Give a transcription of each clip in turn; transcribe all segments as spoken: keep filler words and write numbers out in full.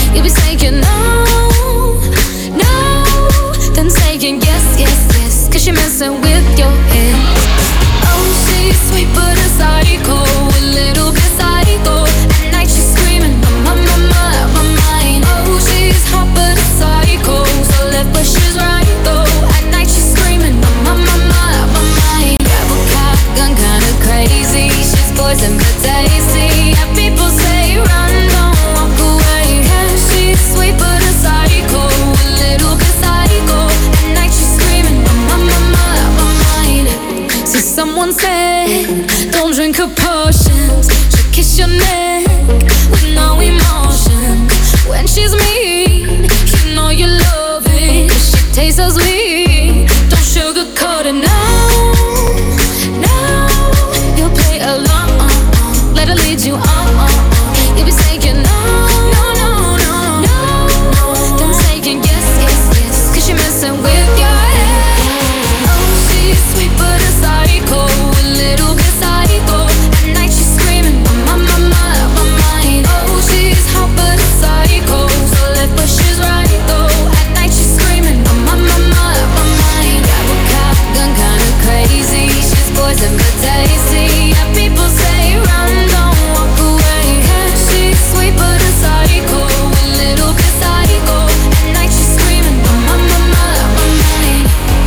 You'll be saying no, no, then saying yes, yes, yes, cause you're messing with your head. Oh, she's sweet but a psycho, a little bit psycho. At night she's screaming, my, my, my, my mind. Oh, she's hot but a psycho, so left but she's right though. At night she's screaming, my, my, my, my mind. Grab a shotgun, kinda crazy. She's poison but tasty. Yeah, people say run, don't walk away. Yeah, she's sweet but a psycho, a little bit psycho. At night she's screaming, my, my, my, my mind. See, someone said, don't drink her potions. She'll kiss your neck with no emotion. When she's mean, you know you love it, 'cause she tastes so sweet. Don't sugarcoat it, no, no. You'll play along, let her lead you on. You'll be saying no, no, no, no, no. Then saying yes, yes, yes, 'cause you're messing with your head. Oh, she's sweet but a psycho, a little bit psycho. At night she's screaming, my, my, my, my mind. Oh, she's hot but a psycho, so left but she's right though. At night she's screaming, my, my, my, my mind. Grab a shotgun, kinda crazy. She's poison but tasty. Yeah, people say run, don't walk away. Yeah, she's sweet but a psycho, a little bit psycho. At night she's screaming, my, my, my, my mind.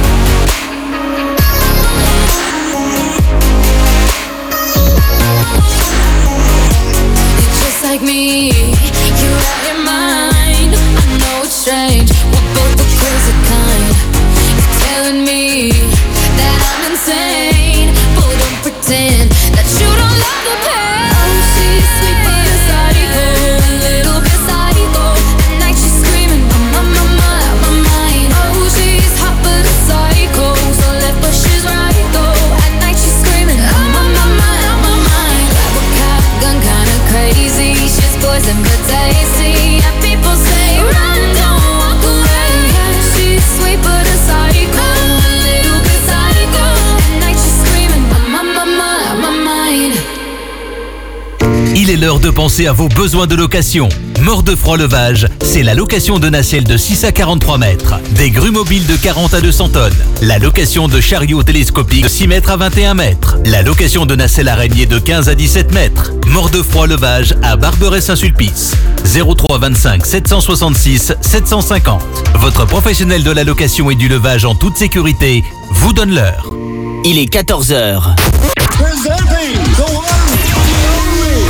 You're just like me, you're out your mind. I know it's strange, we're both the crazy kind. You're telling me that I'm insane, but don't pretend that you don't love the pain. Oh, she's sweet but a psycho, a little bit psycho. At night she's screaming, my, my, my, my mind. Oh, she's hot but a psycho, so left but she's right though. At night she's screaming, my, my, my, my mind. Grab a shotgun, kinda crazy. She's poison but tasty. Yeah, people say run, don't walk away. Yeah, she's sweet but a psycho, a little bit psycho. At night she's screaming, my, my, my, my mind. Il est l'heure de penser à vos besoins de location. Mort-de-Froid-Levage, c'est la location de nacelles de six à quarante-trois mètres, des grues mobiles de quarante à deux cents tonnes, la location de chariots télescopiques de six mètres à vingt et un mètres, la location de nacelles araignées de quinze à dix-sept mètres. Mort-de-Froid-Levage à Barberet-Saint-Sulpice. zéro trois vingt-cinq sept cent soixante-six sept cent cinquante. Votre professionnel de la location et du levage en toute sécurité vous donne l'heure. Il est quatorze heures. Presenting the one, the only.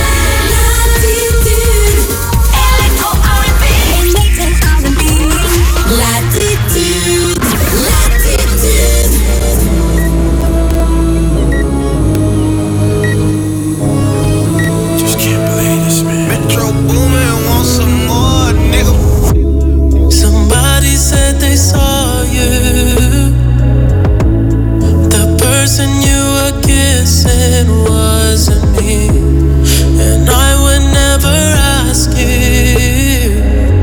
Latitude, latitude. Just can't believe this, man. Metro Boomin, want some more, nigga. Somebody said they saw you. The person you were kissing wasn't me, and I would never ask you.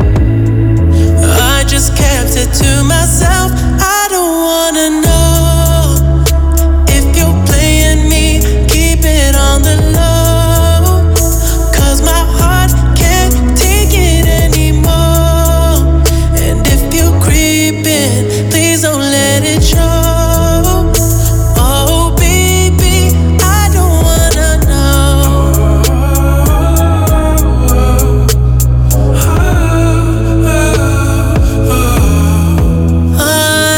I just kept it to myself. I don't wanna know if you're playing me. Keep it on the low, 'cause my heart can't take it anymore. And if you're creeping, please don't let it show. Oh baby, I don't wanna know. I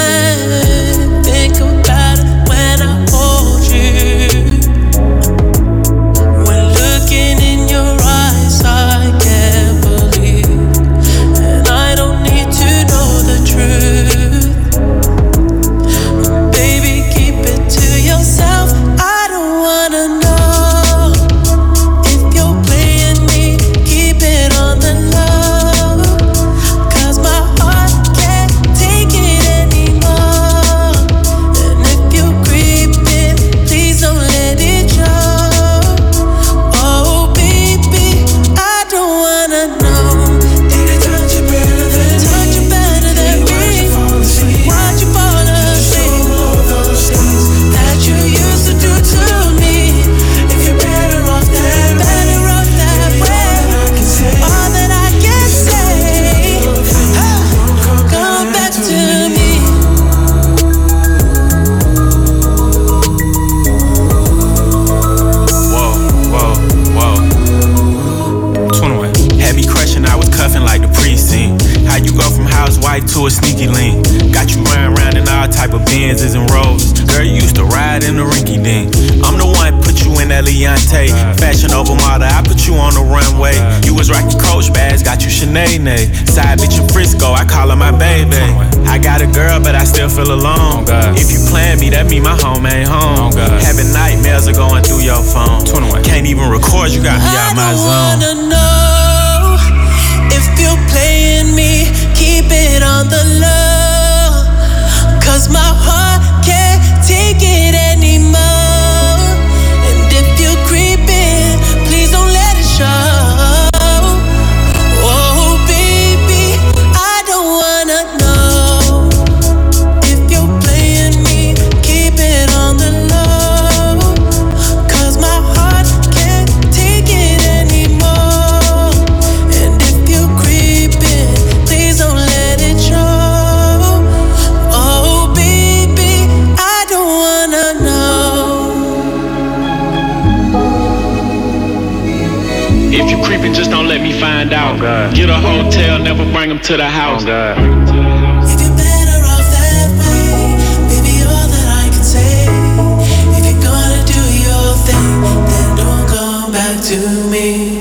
housewife to a sneaky link. Got you running around in all type of Benzes and Rolls. Girl, you used to ride in the rinky dink. I'm the one put you in that Leontay. Fashion over model, I put you on the runway. You was rocking Coach bags, got you Sinead. Side bitch in Frisco, I call her my baby. I got a girl, but I still feel alone. If you plan me, that mean my home ain't home. Having nightmares are going through your phone. Can't even record, you got me out my zone. I wanna know if you're playing me, keep it on the low. Cause my heart can't take it anymore. And if you're creeping, please don't let it show. Just don't let me find out. Oh, get a hotel, never bring them to the house. Oh, God. If you're better off that way, baby, all that I can say. If you're gonna do your thing, then don't come back to me.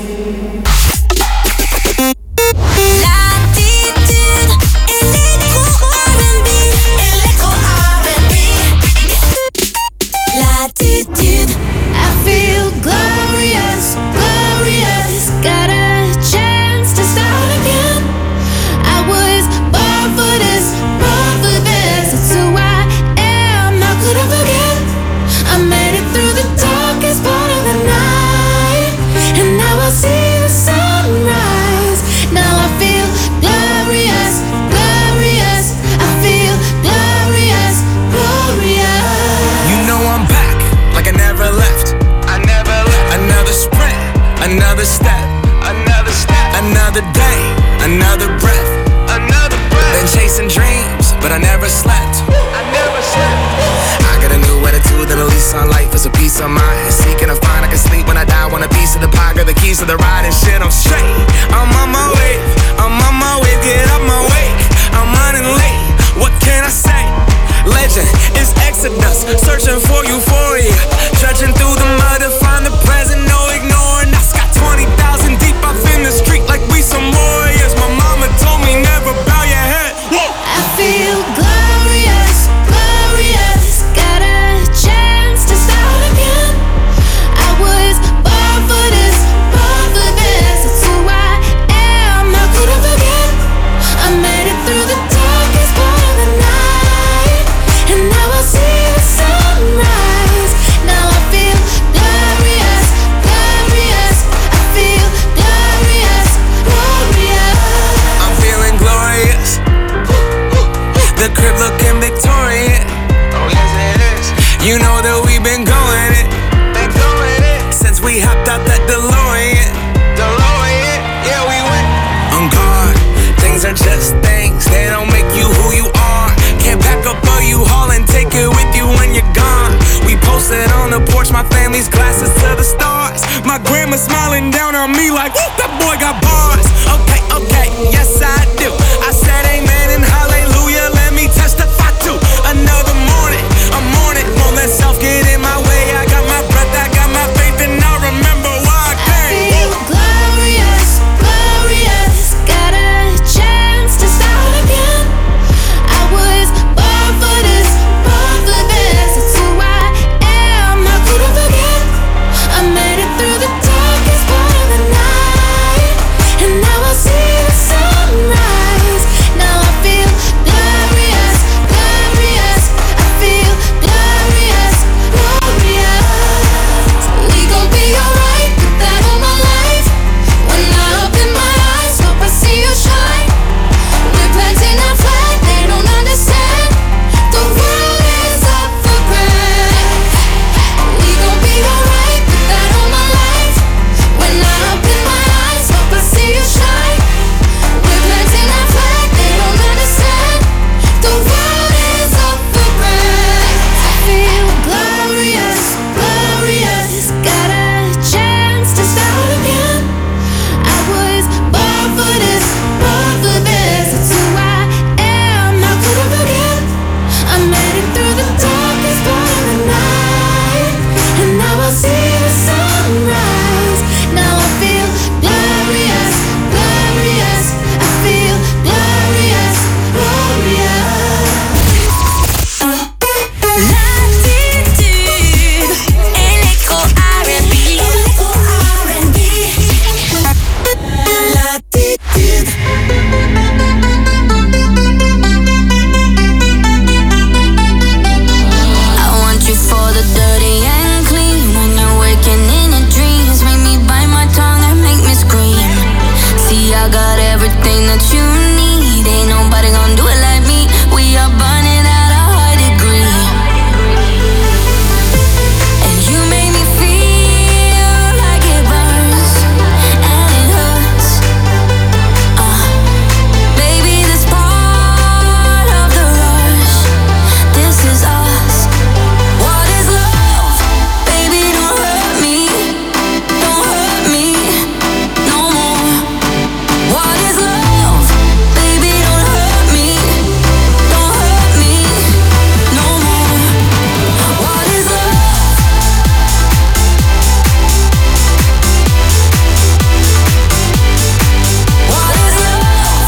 Another step, another step, another day, another breath, another breath. Been chasing dreams, but I never slept. I never slept. I got a new attitude and a lease on life is a peace of mind. Seeking to find I can sleep when I die. Want a piece of the pie, got the keys to the ride and shit. I'm straight. I'm on my way. I'm on my way. Get up my way. I'm running late. What can I say? Legend is Exodus, searching for euphoria. Trudging through the mud to find the present, no ignoring. I got twenty thousand deep up in the street like we some warriors. My mama told me never bow your head. Whoa. I feel glorious, glorious. Got a chance to start again. I was born for this, born for this. It's who I am, how could I forget? I made it through the darkest part of the night, and now I see the sunrise. Now I feel glorious, glorious. I feel glorious, glorious. I'm feeling glorious. The crib looking Victorian. Oh yes it is. You know that we've been going it, been going it since we hopped out that DeLorean. DeLorean, yeah we went on guard. Things are just things, they don't make you who you are. Can't pack up a U-Haul and take it with you when you're gone. We posted on the porch, my family's glasses to the stars. My grandma smiling down on me like, whoop, that boy got bars. Okay, okay, yes I do. I said amen and hallelujah, let me testify to another morning. I'm on it, won't let self get in my way. I got my breath, I got my faith, and I remember why I came. I feel glorious, glorious. Got a chance to start again. I was born for this, born for this. It's who I am, how could I forget? I made it through the darkest part of the night, and now I see everything that you need. Ain't nobody gonna do it like me. We are burning at a high degree. And you make me feel like it burns and it hurts. Uh, baby, this part of the rush. This is us. What is love? Baby, don't hurt me. Don't hurt me no more. What is love? Baby, don't hurt me. Don't hurt me no more. What is love? What is love?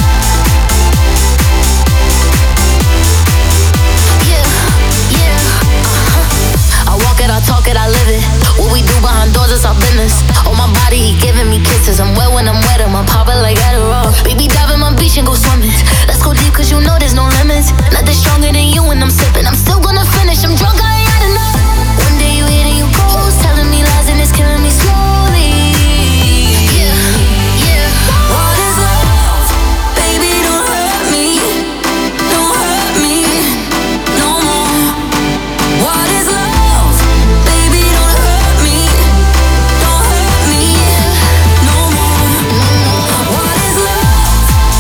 Yeah, yeah, uh-huh. I walk it, I talk it, I live it. What we do behind doors is our business. On my body, he giving me kisses. I'm wet when I'm wet, I'm popping like Adderall. Baby, dive in my beach and go swimming. Let's go deep, cause you know there's no limits. Nothing stronger than you when I'm sipping. I'm still gonna finish, I'm drunk, I ain't had enough. One day you hit and you ghost, telling me lies and it's killing me slowly. Yeah, yeah. What is love? Baby, don't hurt me. Don't hurt me no more. What is love? Baby, don't hurt me. Don't hurt me no more. What is love?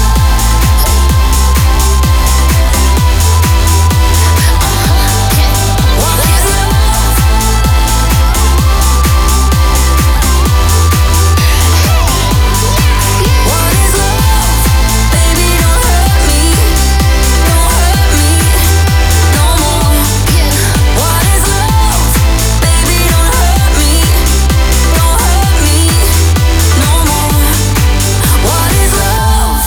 What is love? What is love? Baby, don't hurt me. Don't hurt me no more. What is love? Baby, don't hurt me. Don't hurt me no more. What is love?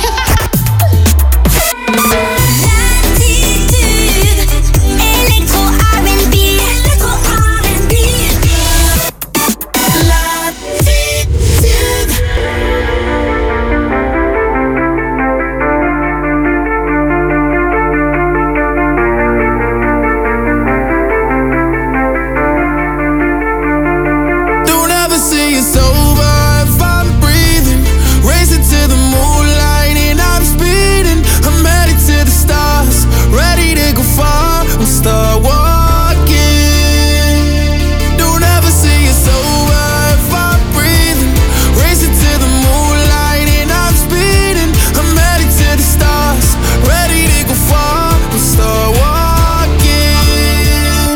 Electro R and B. Electro R and B. Don't ever say it's over if I'm breathing. Racing to the moonlight and I'm speeding. I'm headed to the stars, ready to go far. I'm start walking. Don't ever say it's over if I'm breathing. Racing to the moonlight and I'm speeding. I'm headed to the stars, ready to go far. I'm start walking.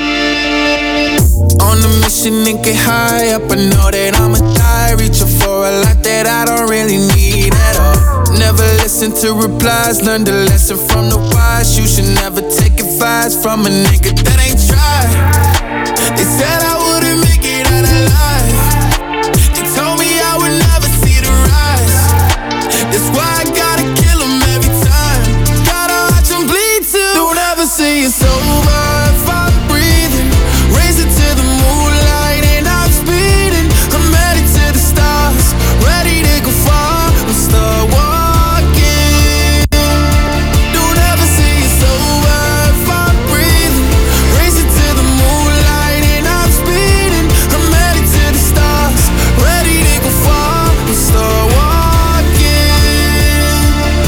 On a mission and get high up, I know that I'ma die. Reaching for a lot that I don't really need at all. Never listen to replies, learn the lesson from the wise. You should never take advice from a nigga that ain't tried. They said I wouldn't make it out alive. They told me I would never see the rise. That's why I gotta kill 'em every time. Gotta watch 'em bleed too. Don't ever say it's over if I'm breathing. Racing to the moonlight and I'm speeding. I'm headed to the stars, ready to go far. I'm start walking. Don't ever say it's over if I'm breathing. Racing to the moonlight and I'm speeding. I'm headed to the stars, ready to go far. I'm start walking.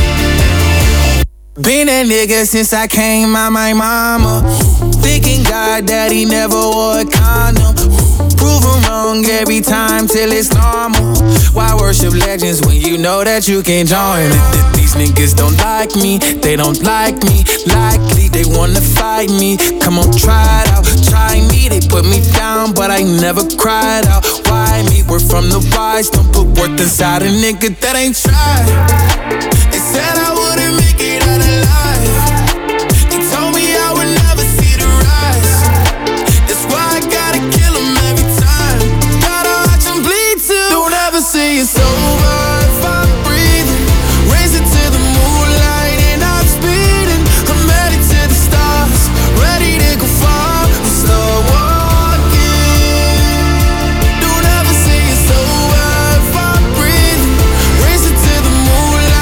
Been that nigga since I came out my mama. Thinking God that he never wore a condom. Proven wrong every time till it's normal. Why worship legends when you know that you can't join it? These niggas don't like me, they don't like me. Likely they wanna fight me. Come on, try it out, try me. They put me down, but I never cried out. Why me? We're from the wise, don't put worth inside a nigga that ain't tried. They said I wouldn't make it out alive. They told me I would never see the rise. That's why I gotta kill 'em every time. Gotta watch 'em bleed too. Don't ever say it's over if I'm breathing. Racing to the moonlight and I'm speeding. I'm headed to the stars, ready to go far. I'm start walking. Don't ever say it's over if I'm breathing. Racing to the moonlight.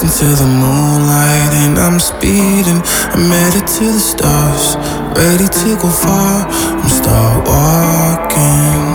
dancing to the moonlight and I'm speeding. I'm headed to the stars, ready to go far. I'm start walking.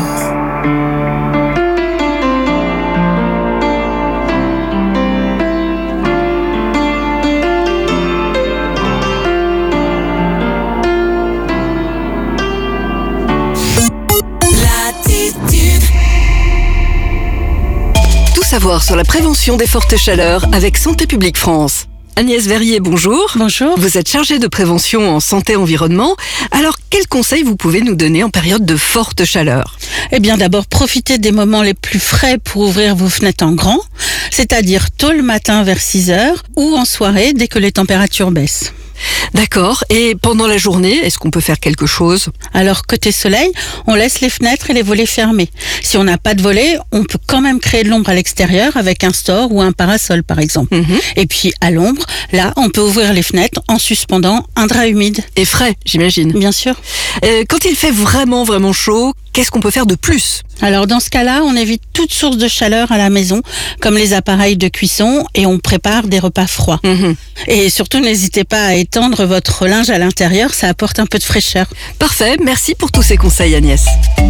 Savoir sur la prévention des fortes chaleurs avec Santé publique France. Agnès Verrier, bonjour. Bonjour. Vous êtes chargée de prévention en santé-environnement. Alors, quels conseils vous pouvez nous donner en période de forte chaleur ? Eh bien, d'abord, profitez des moments les plus frais pour ouvrir vos fenêtres en grand, c'est-à-dire tôt le matin vers six heures ou en soirée dès que les températures baissent. D'accord. Et pendant la journée, est-ce qu'on peut faire quelque chose ? Alors, côté soleil, on laisse les fenêtres et les volets fermés. Si on n'a pas de volets, on peut quand même créer de l'ombre à l'extérieur avec un store ou un parasol, par exemple. Mm-hmm. Et puis, à l'ombre, là, on peut ouvrir les fenêtres en suspendant un drap humide. Et frais, j'imagine. Bien sûr. Euh, quand il fait vraiment, vraiment chaud, qu'est-ce qu'on peut faire de plus ? Alors, dans ce cas-là, on évite toute source de chaleur à la maison, comme les appareils de cuisson, et on prépare des repas froids. Mm-hmm. Et surtout, n'hésitez pas à étendre votre linge à l'intérieur, ça apporte un peu de fraîcheur. Parfait, merci pour tous ces conseils, Agnès.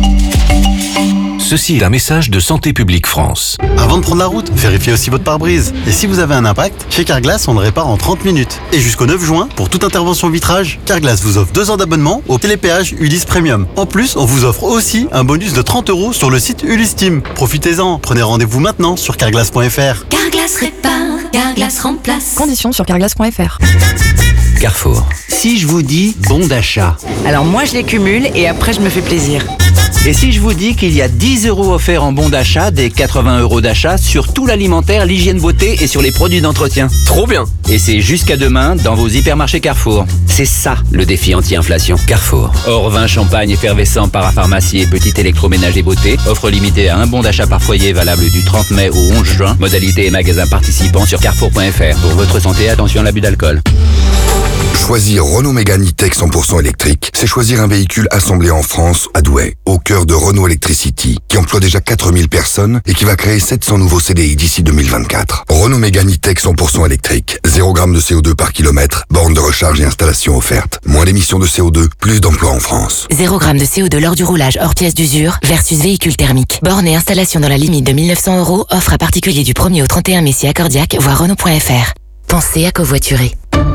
Ceci est un message de Santé publique France. Avant de prendre la route, vérifiez aussi votre pare-brise. Et si vous avez un impact, chez Carglass, on le répare en trente minutes. Et jusqu'au neuf juin, pour toute intervention vitrage, Carglass vous offre deux ans d'abonnement au télépéage Ulysse Premium. En plus, on vous offre aussi un bonus de trente euros sur le site Ulysse Team. Profitez-en, prenez rendez-vous maintenant sur carglass point f r. Carglass répare, Carglass remplace. Conditions sur carglass point f r. Carrefour. Si je vous dis bon d'achat. Alors moi je les cumule et après je me fais plaisir. Et si je vous dis qu'il y a dix euros offerts en bon d'achat, des quatre-vingts euros d'achat sur tout l'alimentaire, l'hygiène beauté et sur les produits d'entretien. Trop bien. Et c'est jusqu'à demain dans vos hypermarchés Carrefour. C'est ça le défi anti-inflation. Carrefour. Hors vin, champagne, effervescent, parapharmacie et petit électroménager beauté. Offre limitée à un bon d'achat par foyer valable du trente mai au onze juin. Modalité et magasins participants sur carrefour point f r. Pour votre santé, attention à l'abus d'alcool. Choisir Renault Mégane E-Tech cent pour cent électrique, c'est choisir un véhicule assemblé en France, à Douai, au cœur de Renault Electricity, qui emploie déjà quatre mille personnes et qui va créer sept cents nouveaux C D I d'ici deux mille vingt-quatre. Renault Mégane E-Tech cent pour cent électrique, zéro gramme de C O deux par kilomètre, borne de recharge et installation offerte. Moins d'émissions de C O deux, plus d'emplois en France. zéro gramme de C O deux lors du roulage hors pièce d'usure versus véhicule thermique. Borne et installation dans la limite de mille neuf cents euros, offre à particulier du premier au trente et un mai si accordiaque, voir Renault point f r. Pensez à covoiturer.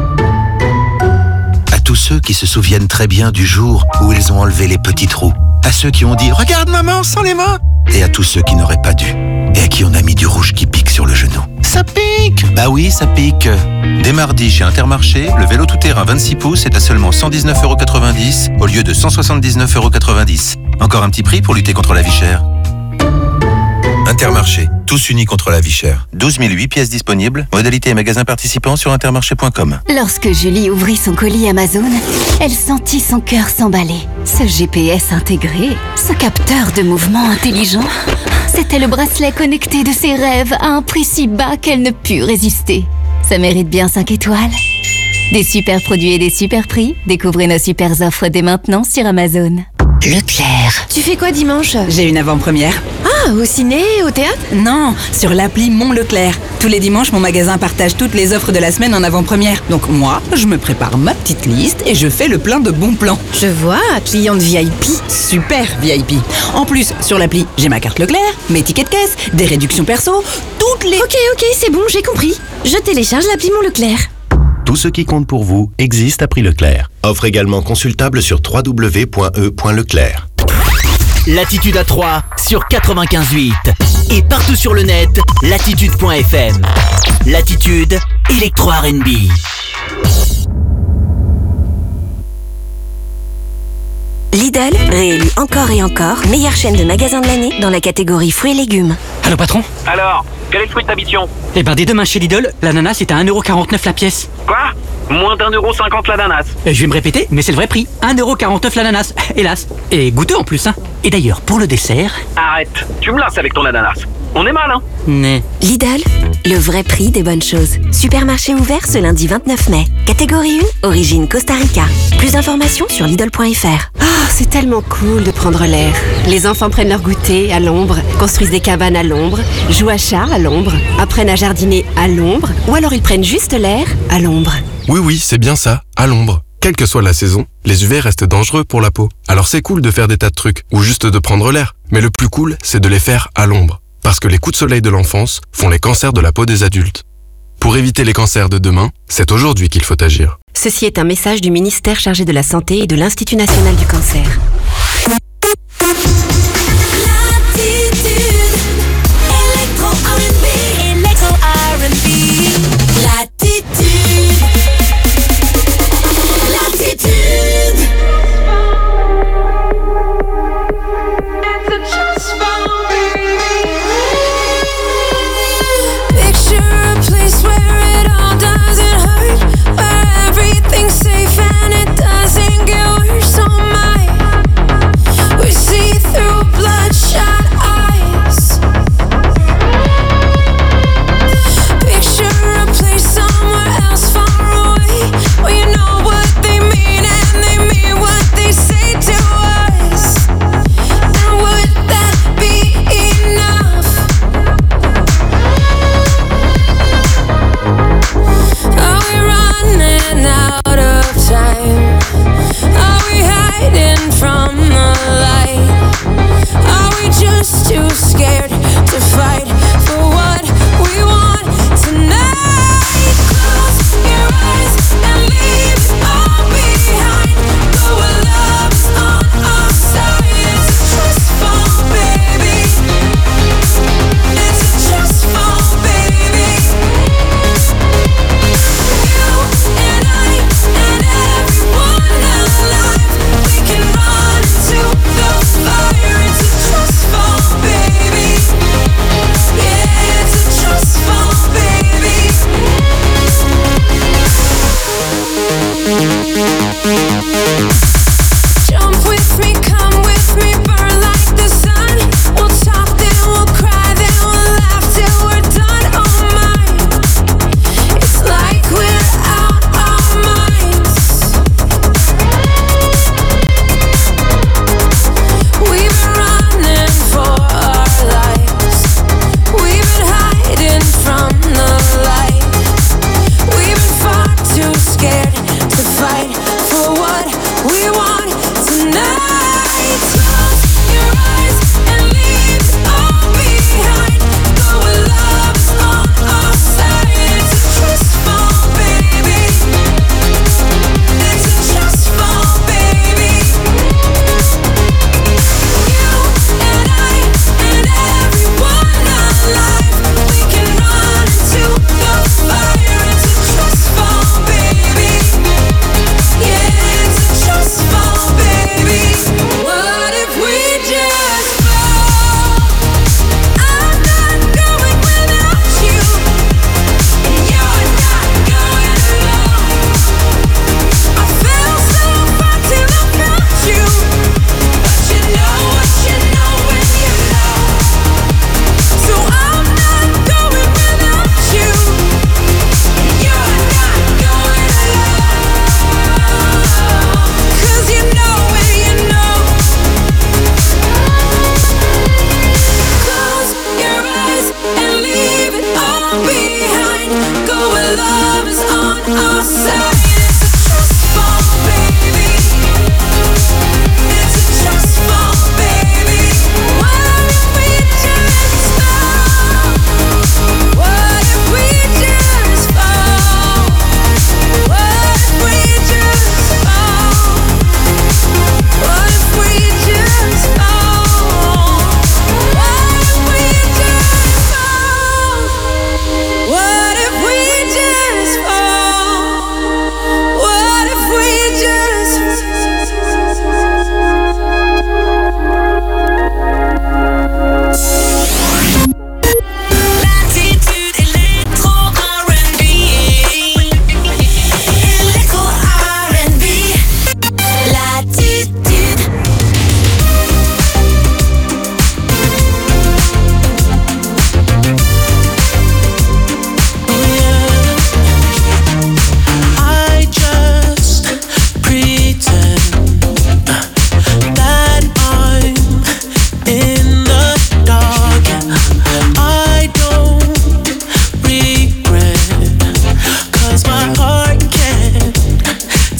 À tous ceux qui se souviennent très bien du jour où ils ont enlevé les petits trous. À ceux qui ont dit « Regarde maman, sans les mains !» Et à tous ceux qui n'auraient pas dû. Et à qui on a mis du rouge qui pique sur le genou. Ça pique! Bah oui, ça pique. Dès mardi, chez Intermarché, le vélo tout-terrain vingt-six pouces est à seulement cent dix-neuf euros quatre-vingt-dix au lieu de cent soixante-dix-neuf euros quatre-vingt-dix. Encore un petit prix pour lutter contre la vie chère. Intermarché, tous unis contre la vie chère. douze mille huit pièces disponibles. Modalité et magasins participants sur intermarché point com. Lorsque Julie ouvrit son colis Amazon, elle sentit son cœur s'emballer. Ce G P S intégré, ce capteur de mouvement intelligent, c'était le bracelet connecté de ses rêves à un prix si bas qu'elle ne put résister. Ça mérite bien cinq étoiles. Des super produits et des super prix. Découvrez nos super offres dès maintenant sur Amazon. Leclerc. Tu fais quoi dimanche ? J'ai une avant-première. Ah, au ciné, au théâtre ? Non, sur l'appli Mon Leclerc. Tous les dimanches, mon magasin partage toutes les offres de la semaine en avant-première. Donc moi, je me prépare ma petite liste et je fais le plein de bons plans. Je vois, cliente V I P. Super V I P. En plus, sur l'appli, j'ai ma carte Leclerc, mes tickets de caisse, des réductions perso, toutes les... Ok, ok, c'est bon, j'ai compris. Je télécharge l'appli Mon Leclerc. Tout ce qui compte pour vous existe à prix Leclerc. Offre également consultable sur w w w point e point leclerc. Latitude à Troyes sur quatre-vingt-quinze virgule huit et partout sur le net, latitude point f m. Latitude, électro R and B. Lidl, réélu encore et encore, meilleure chaîne de magasins de l'année dans la catégorie fruits et légumes. Allô patron ? Alors, quel est le fruit de ta mission ? Eh ben dès demain chez Lidl, l'ananas est à un euro quarante-neuf la pièce. Quoi ? Moins d'un euro cinquante l'ananas. Je vais me répéter, mais c'est le vrai prix. un euro quarante-neuf l'ananas, hélas. Et goûteux en plus, hein. Et d'ailleurs, pour le dessert... Arrête, tu me lasses avec ton ananas. On est mal, hein ? Mais... Lidl, le vrai prix des bonnes choses. Supermarché ouvert ce lundi vingt-neuf mai. Catégorie un, origine Costa Rica. Plus d'informations sur Lidl point f r. Ah, c'est c'est tellement cool de prendre l'air. Les enfants prennent leur goûter à l'ombre, construisent des cabanes à l'ombre, jouent à chat à l'ombre, apprennent à jardiner à l'ombre, ou alors ils prennent juste l'air à l'ombre. Oui, oui, c'est bien ça, à l'ombre. Quelle que soit la saison, les U V restent dangereux pour la peau. Alors c'est cool de faire des tas de trucs, ou juste de prendre l'air. Mais le plus cool, c'est de les faire à l'ombre. Parce que les coups de soleil de l'enfance font les cancers de la peau des adultes. Pour éviter les cancers de demain, c'est aujourd'hui qu'il faut agir. Ceci est un message du ministère chargé de la Santé et de l'Institut National du Cancer. Fight for what we want tonight.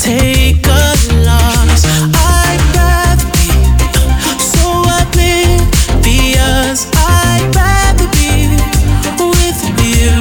take a loss. I'd rather be so oblivious. I'd rather be with you.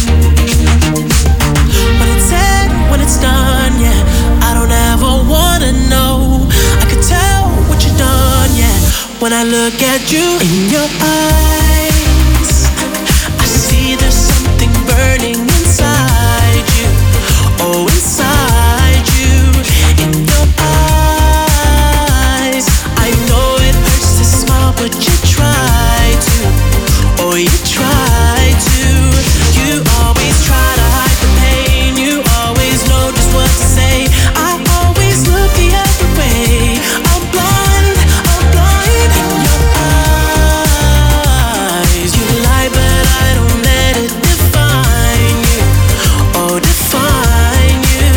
When it's said, when it's done, yeah, I don't ever wanna know. I could tell what you've done, yeah, when I look at you in your eyes. I see there's something burning inside you. Oh, inside you, in your eyes. I know it hurts to smile, but you try to. Oh, you try to. You always try to hide the pain. You always know just what to say. I always look the other way. I'm blind, I'm blind in your eyes. You lie, but I don't let it define you. Oh, define you.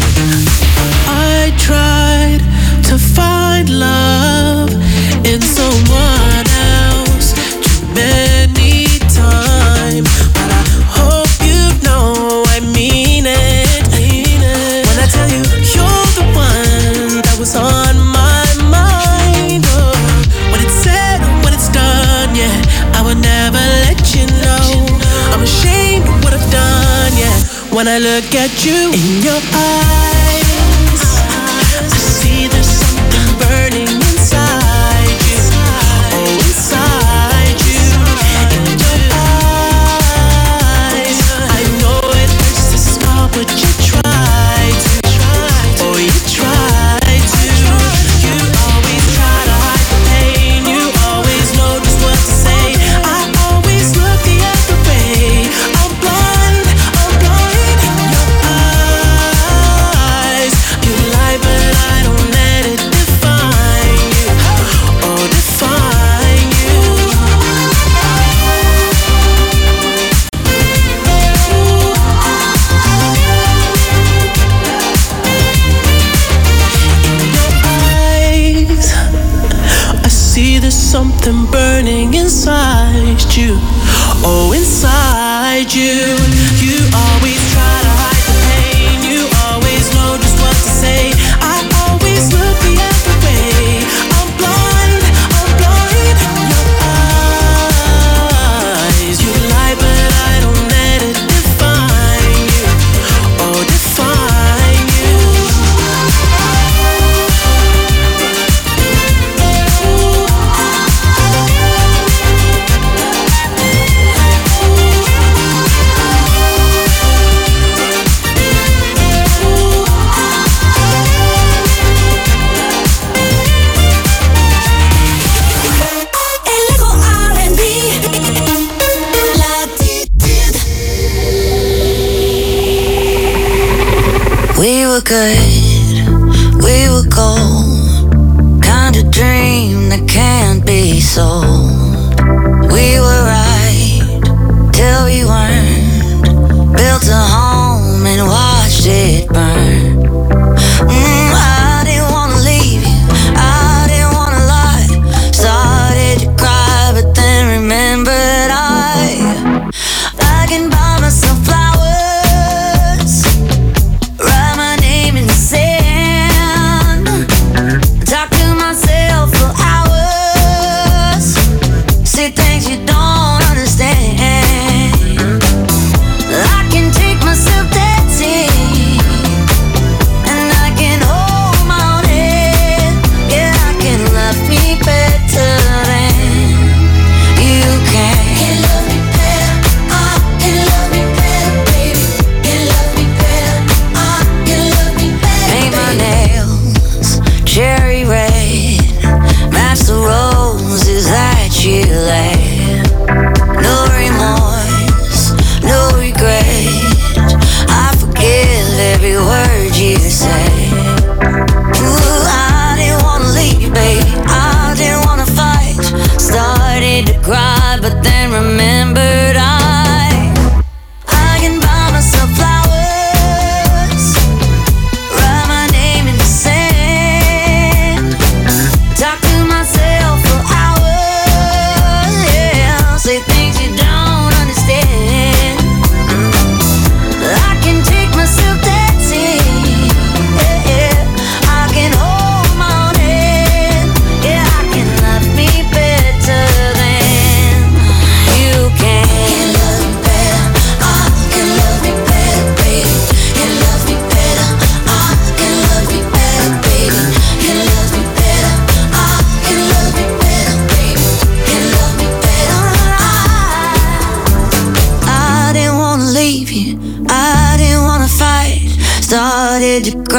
I tried to find love in someone else too many times, but I hope you know I mean it. When I tell you you're the one that was on my mind. Oh, when it's said, when it's done, yeah, I would never let you know. I'm ashamed of what I've done, yeah, when I look at you in your eyes. I see there's something burning inside you. Oh, inside you, in your eyes. I know it hurts to smile, but you try to. Oh, you try to. You always try to hide the pain. You always know just what to say. I always look the other way. I'm blind, I'm blind in your eyes. You lie, but I don't let it define you. Oh, define you. In your eyes, I see there's something burning inside you. Oh, inside you. You always try to hide the pain. You always know just what to say. I always look the other way. I'm blind, I'm blind in your eyes. You lie, but I don't let it define you. Oh, define you. Electro R and B. Latitude. We were good, we were gold, kind of dream that can't be sold. We were right till we weren't, built a home and watched it burn. Mm, I didn't wanna leave you, I didn't wanna lie. Started to cry, but then remembered I I can buy myself flowers, write my name in the sand, talk to myself for hours, say things you don't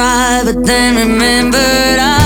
cry, but then remembered I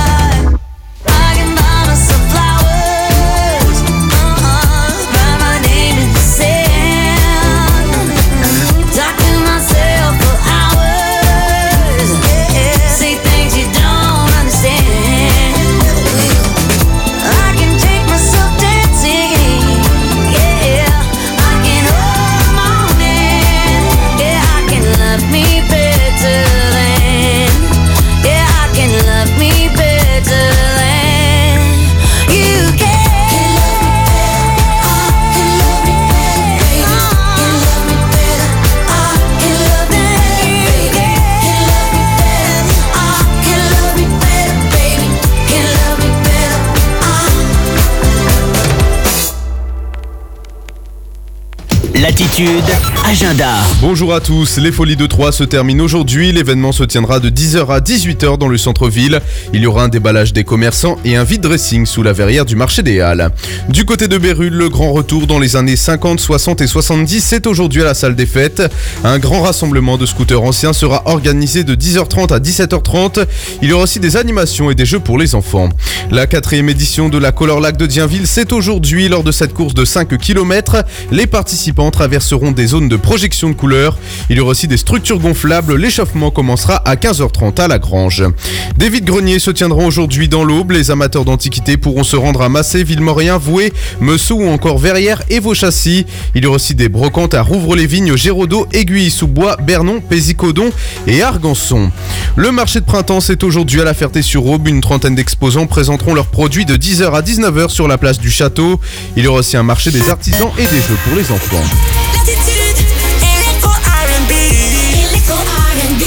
Latitude, agenda. Bonjour à tous, les Folies de Troyes se terminent aujourd'hui. L'événement se tiendra de dix heures à dix-huit heures dans le centre-ville. Il y aura un déballage des commerçants et un vide dressing sous la verrière du marché des Halles. Du côté de Bérulle, le grand retour dans les années cinquante, soixante et soixante-dix, c'est aujourd'hui à la salle des fêtes. Un grand rassemblement de scooters anciens sera organisé de dix heures trente à dix-sept heures trente. Il y aura aussi des animations et des jeux pour les enfants. La quatrième édition de la Color Lac de Dienville, c'est aujourd'hui. Lors de cette course de cinq kilomètres, les participants traverseront des zones de projection de couleurs. Il y aura aussi des structures gonflables. L'échauffement commencera à quinze heures trente à la Grange. Des vides-greniers se tiendront aujourd'hui dans l'Aube. Les amateurs d'antiquités pourront se rendre à Massé, Villemorien, Voué, Messou ou encore Verrières et Vauchassis. Il y aura aussi des brocantes à Rouvres-les-Vignes, Géraudot, Aiguilly-sous-Bois, Bernon, Pézicodon et Argançon. Le marché de printemps, c'est aujourd'hui à la Ferté-sur-Aube. Une trentaine d'exposants présenteront leurs produits de dix heures à dix-neuf heures sur la place du Château. Il y aura aussi un marché des artisans et des jeux pour les enfants. Latitude, électro R and B. Électro R and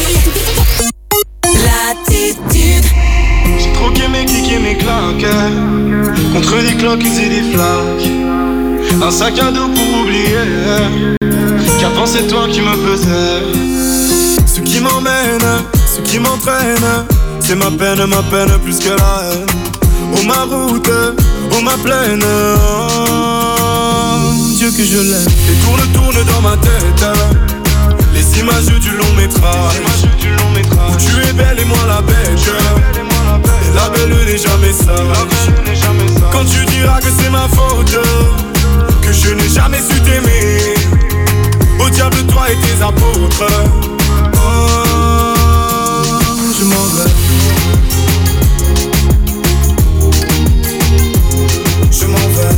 B. Latitude. J'ai troqué mes kicks et mes claques contre des cloques et des flaques. Un sac à dos pour oublier qu'avant c'est toi qui me faisais. Ce qui m'emmène, ce qui m'entraîne, c'est ma peine, ma peine plus que la haine. Oh ma route, oh ma plaine, oh, Dieu que je l'aime. Et tourne, tourne dans ma tête les images du long métrage, où tu es belle et moi la bête. Et la belle n'est jamais sage. Quand tu diras que c'est ma faute, que je n'ai jamais su t'aimer, au diable toi et tes apôtres. Oh, je m'en vais. Je m'en vais.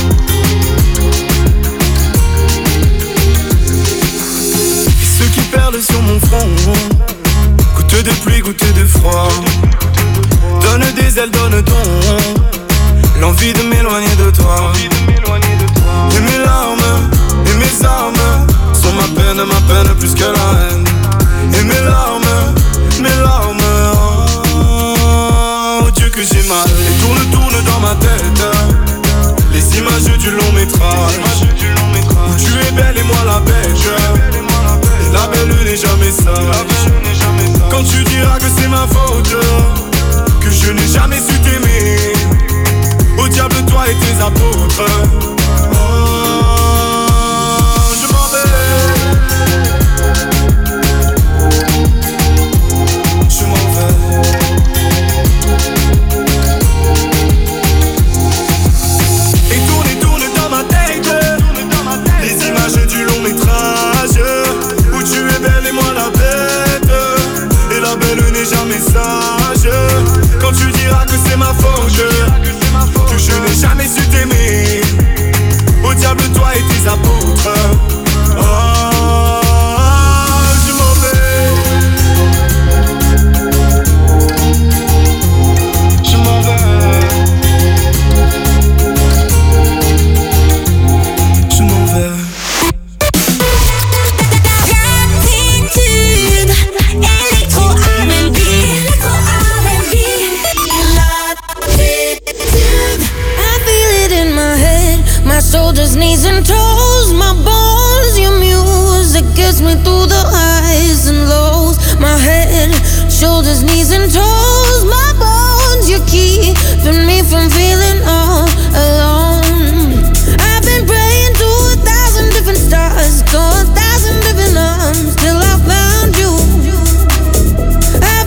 Et ceux qui perlent sur mon front, goutte de pluie, goutte de froid, donne des ailes, donne don, l'envie de m'éloigner de toi. Et mes larmes, et mes armes sont ma peine, ma peine plus que la haine. Et mes larmes, mes larmes, oh Dieu que j'ai mal. Et tourne, tourne dans ma tête les images du long métrage, où tu es belle et moi la bête. Et la belle n'est jamais sage. Quand tu diras que c'est ma faute, que je n'ai jamais su t'aimer, au diable toi et tes apôtres. Quand tu diras que c'est ma faute, que je n'ai jamais su t'aimer, au diable toi et tes apôtres. Oh, je m'en vais. Je m'en vais. Je m'en vais. My shoulders, knees and toes, my bones, your music gets me through the highs and lows. My head, shoulders, knees and toes, my bones, you're keeping me from feeling all alone. I've been praying to a thousand different stars, to a thousand different arms, till I found you. I've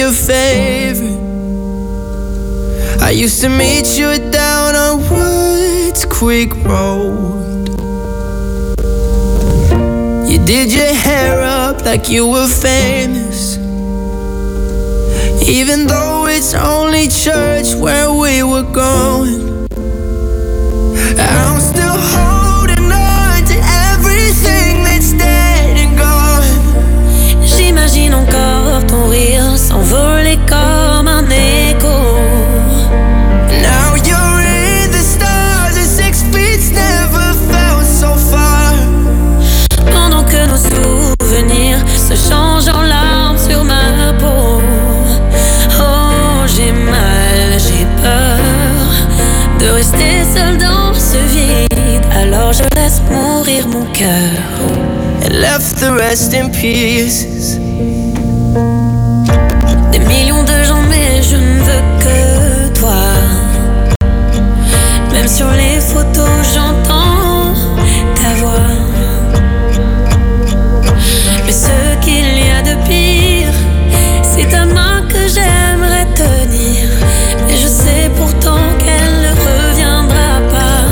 your favorite. I used to meet you down on Woods Creek Road. You did your hair up like you were famous, even though it's only church where we were going. I'm still holding on to everything that's dead and gone. J'imagine encore ton rire s'envoler comme un écho. Now you're in the stars and six feet never felt so far. Pendant que nos souvenirs se changent en larmes sur ma peau. Oh, j'ai mal, j'ai peur de rester seule dans ce vide. Alors je laisse mourir mon cœur. And left the rest in pieces. Des millions de gens, mais je ne veux que toi. Même sur les photos, j'entends ta voix. Mais ce qu'il y a de pire, c'est ta main que j'aimerais tenir. Mais je sais pourtant qu'elle ne reviendra pas.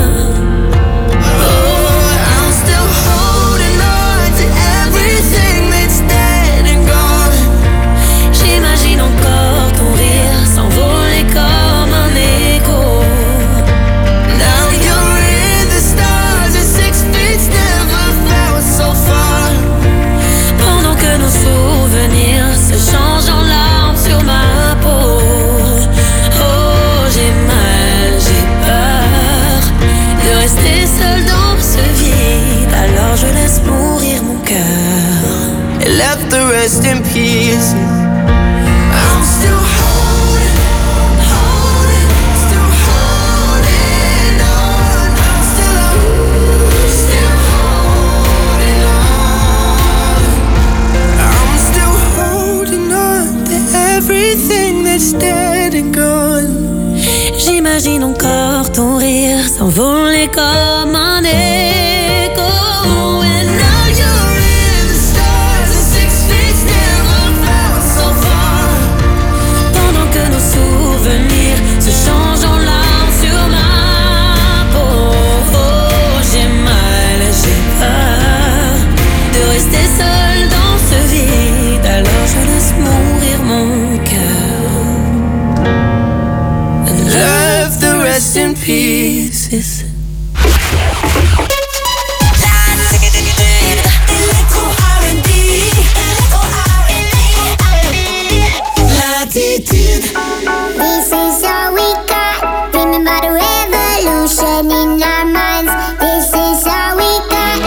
Oh, I'm still holding on to everything that's dead and gone. J'imagine encore ton rire s'envoler comme un écho. Now you're in the stars and six feet never felt so far. Pendant que nos souvenirs se changent en larmes sur ma peau. Oh, j'ai mal, j'ai peur de rester seule dans ce vide. Alors je laisse mourir mon cœur. And left the rest in pieces. I'm still holding, holding, still holding on. I'm still, still holding on. I'm still holding on to everything that's dead and gone. J'imagine encore ton rire s'envoler comme un écho. And now you're in the stars and six feet never felt so far. Pendant que nos souvenirs se changent en larmes sur ma peau. Oh, j'ai mal, j'ai peur de rester seule dans ce vide. Alors je laisse mourir mon cœur. And Left the rest in pieces. Latitude. This is all we got. Remember the revolution in our minds. This is all we got.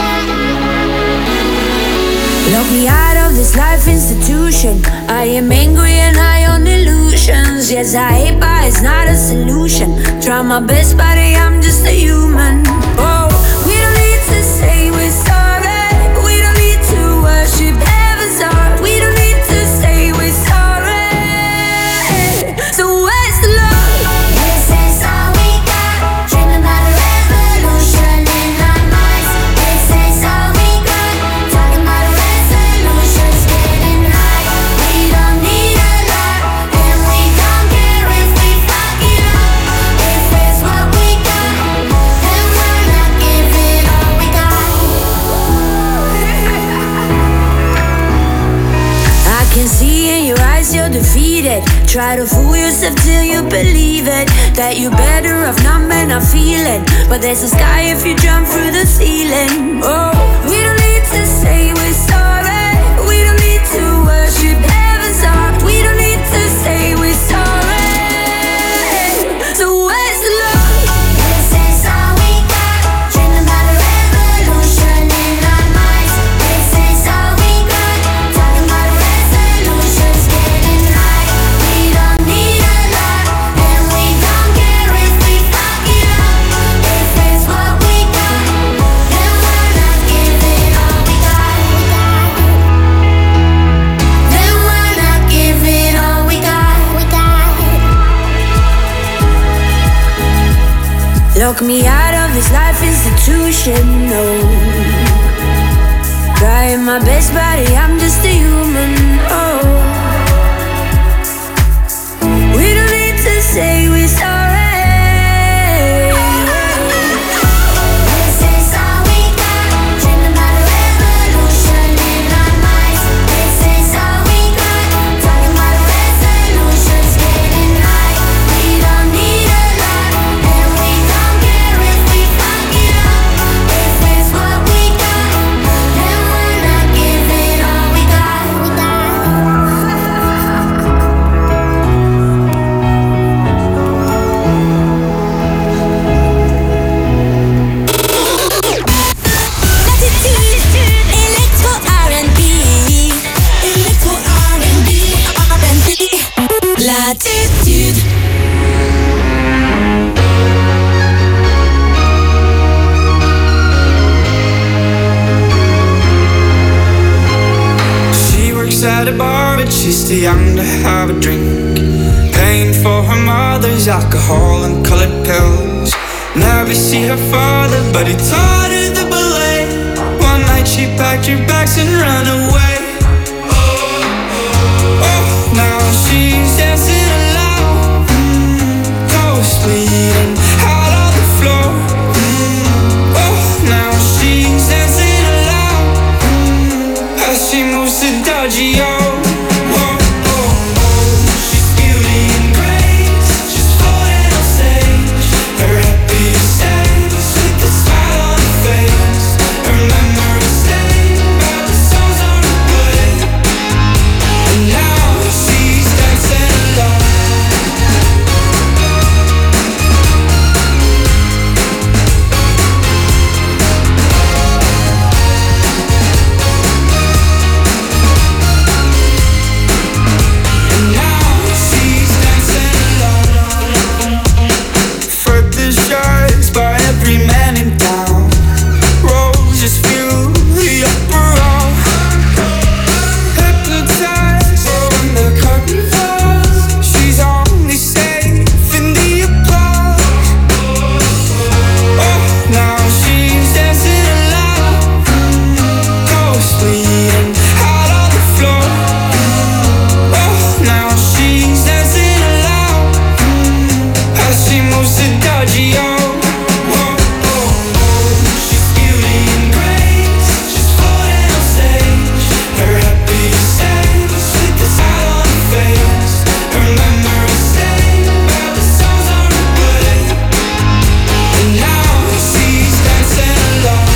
Lock me out of this life institution. I am angry and high on illusions. Yes, I hate, but it's not a solution. Try my best, but I'm just a human. Oh, we don't need to say we're sorry. We don't need to worship heaven's heart. We don't need to say we're sorry. So where's the love? This is all we got. Dreaming about a revolution in our minds. This is all we got. Talking about resolutions, getting high. We don't need a lot, and we don't care if we fuck it up. If it's what we got, then we're not giving all we got. I can see in your eyes you're defeated. Try to fool yourself till you believe it. That you're better off not man, not feeling. But there's a sky if you jump through the ceiling. Oh, we don't need to say we're sorry. We don't need to worship heaven's heart. We don't need to say we're sorry. So where's the love? This is all we got. Dreaming about a revolution in our minds. This is all we got. Talking about resolutions, getting high. We don't need a lot, and we don't care if we fuck it up. If it's what we got, then we're not giving all we got. Then we're not giving all we got. We got. Lock me out of this life institution, no. Trying my best, buddy, I'm just a human, oh. say we're sorry. This is all we got. Dreaming about a revolution in our minds. This is all we got. Talking about resolutions, getting high. We don't need a lot, and we don't care if we fuck it up. If it's what we got, then we're not giving all we got. Electro R and B. Electro R and B. Latitude. She works at a bar, but she's too young to have a drink. Paying for her mother's alcohol and colored pills. Never see her father, but he taught her the ballet. One night she packed her bags and ran away. Oh, now she's dancing alone, mm, ghost bleeding out on the floor. Mm, oh, now she's dancing alone, mm, as she moves to dodgy oh. Whoa, oh, oh, she's beauty and grace. She's floating on stage. Her happiest days with a smile on her face. Her memories stay by the songs on replay. And now she's dancing alone. And now she's dancing alone. Fetishized by every man in town. Roses fill the upper hall. Hypnotized when the curtain falls. She's only safe in the applause. Oh, now she's dancing alone, ghost bleeding out on the floor. Oh, now she's dancing alone, as she moves to dodgy oh. Whoa, oh, oh, she's beauty and grace. She's floating on stage. Her happiest days with the smile on her face. Her memories stay by the songs on replay. And now she's dancing alone.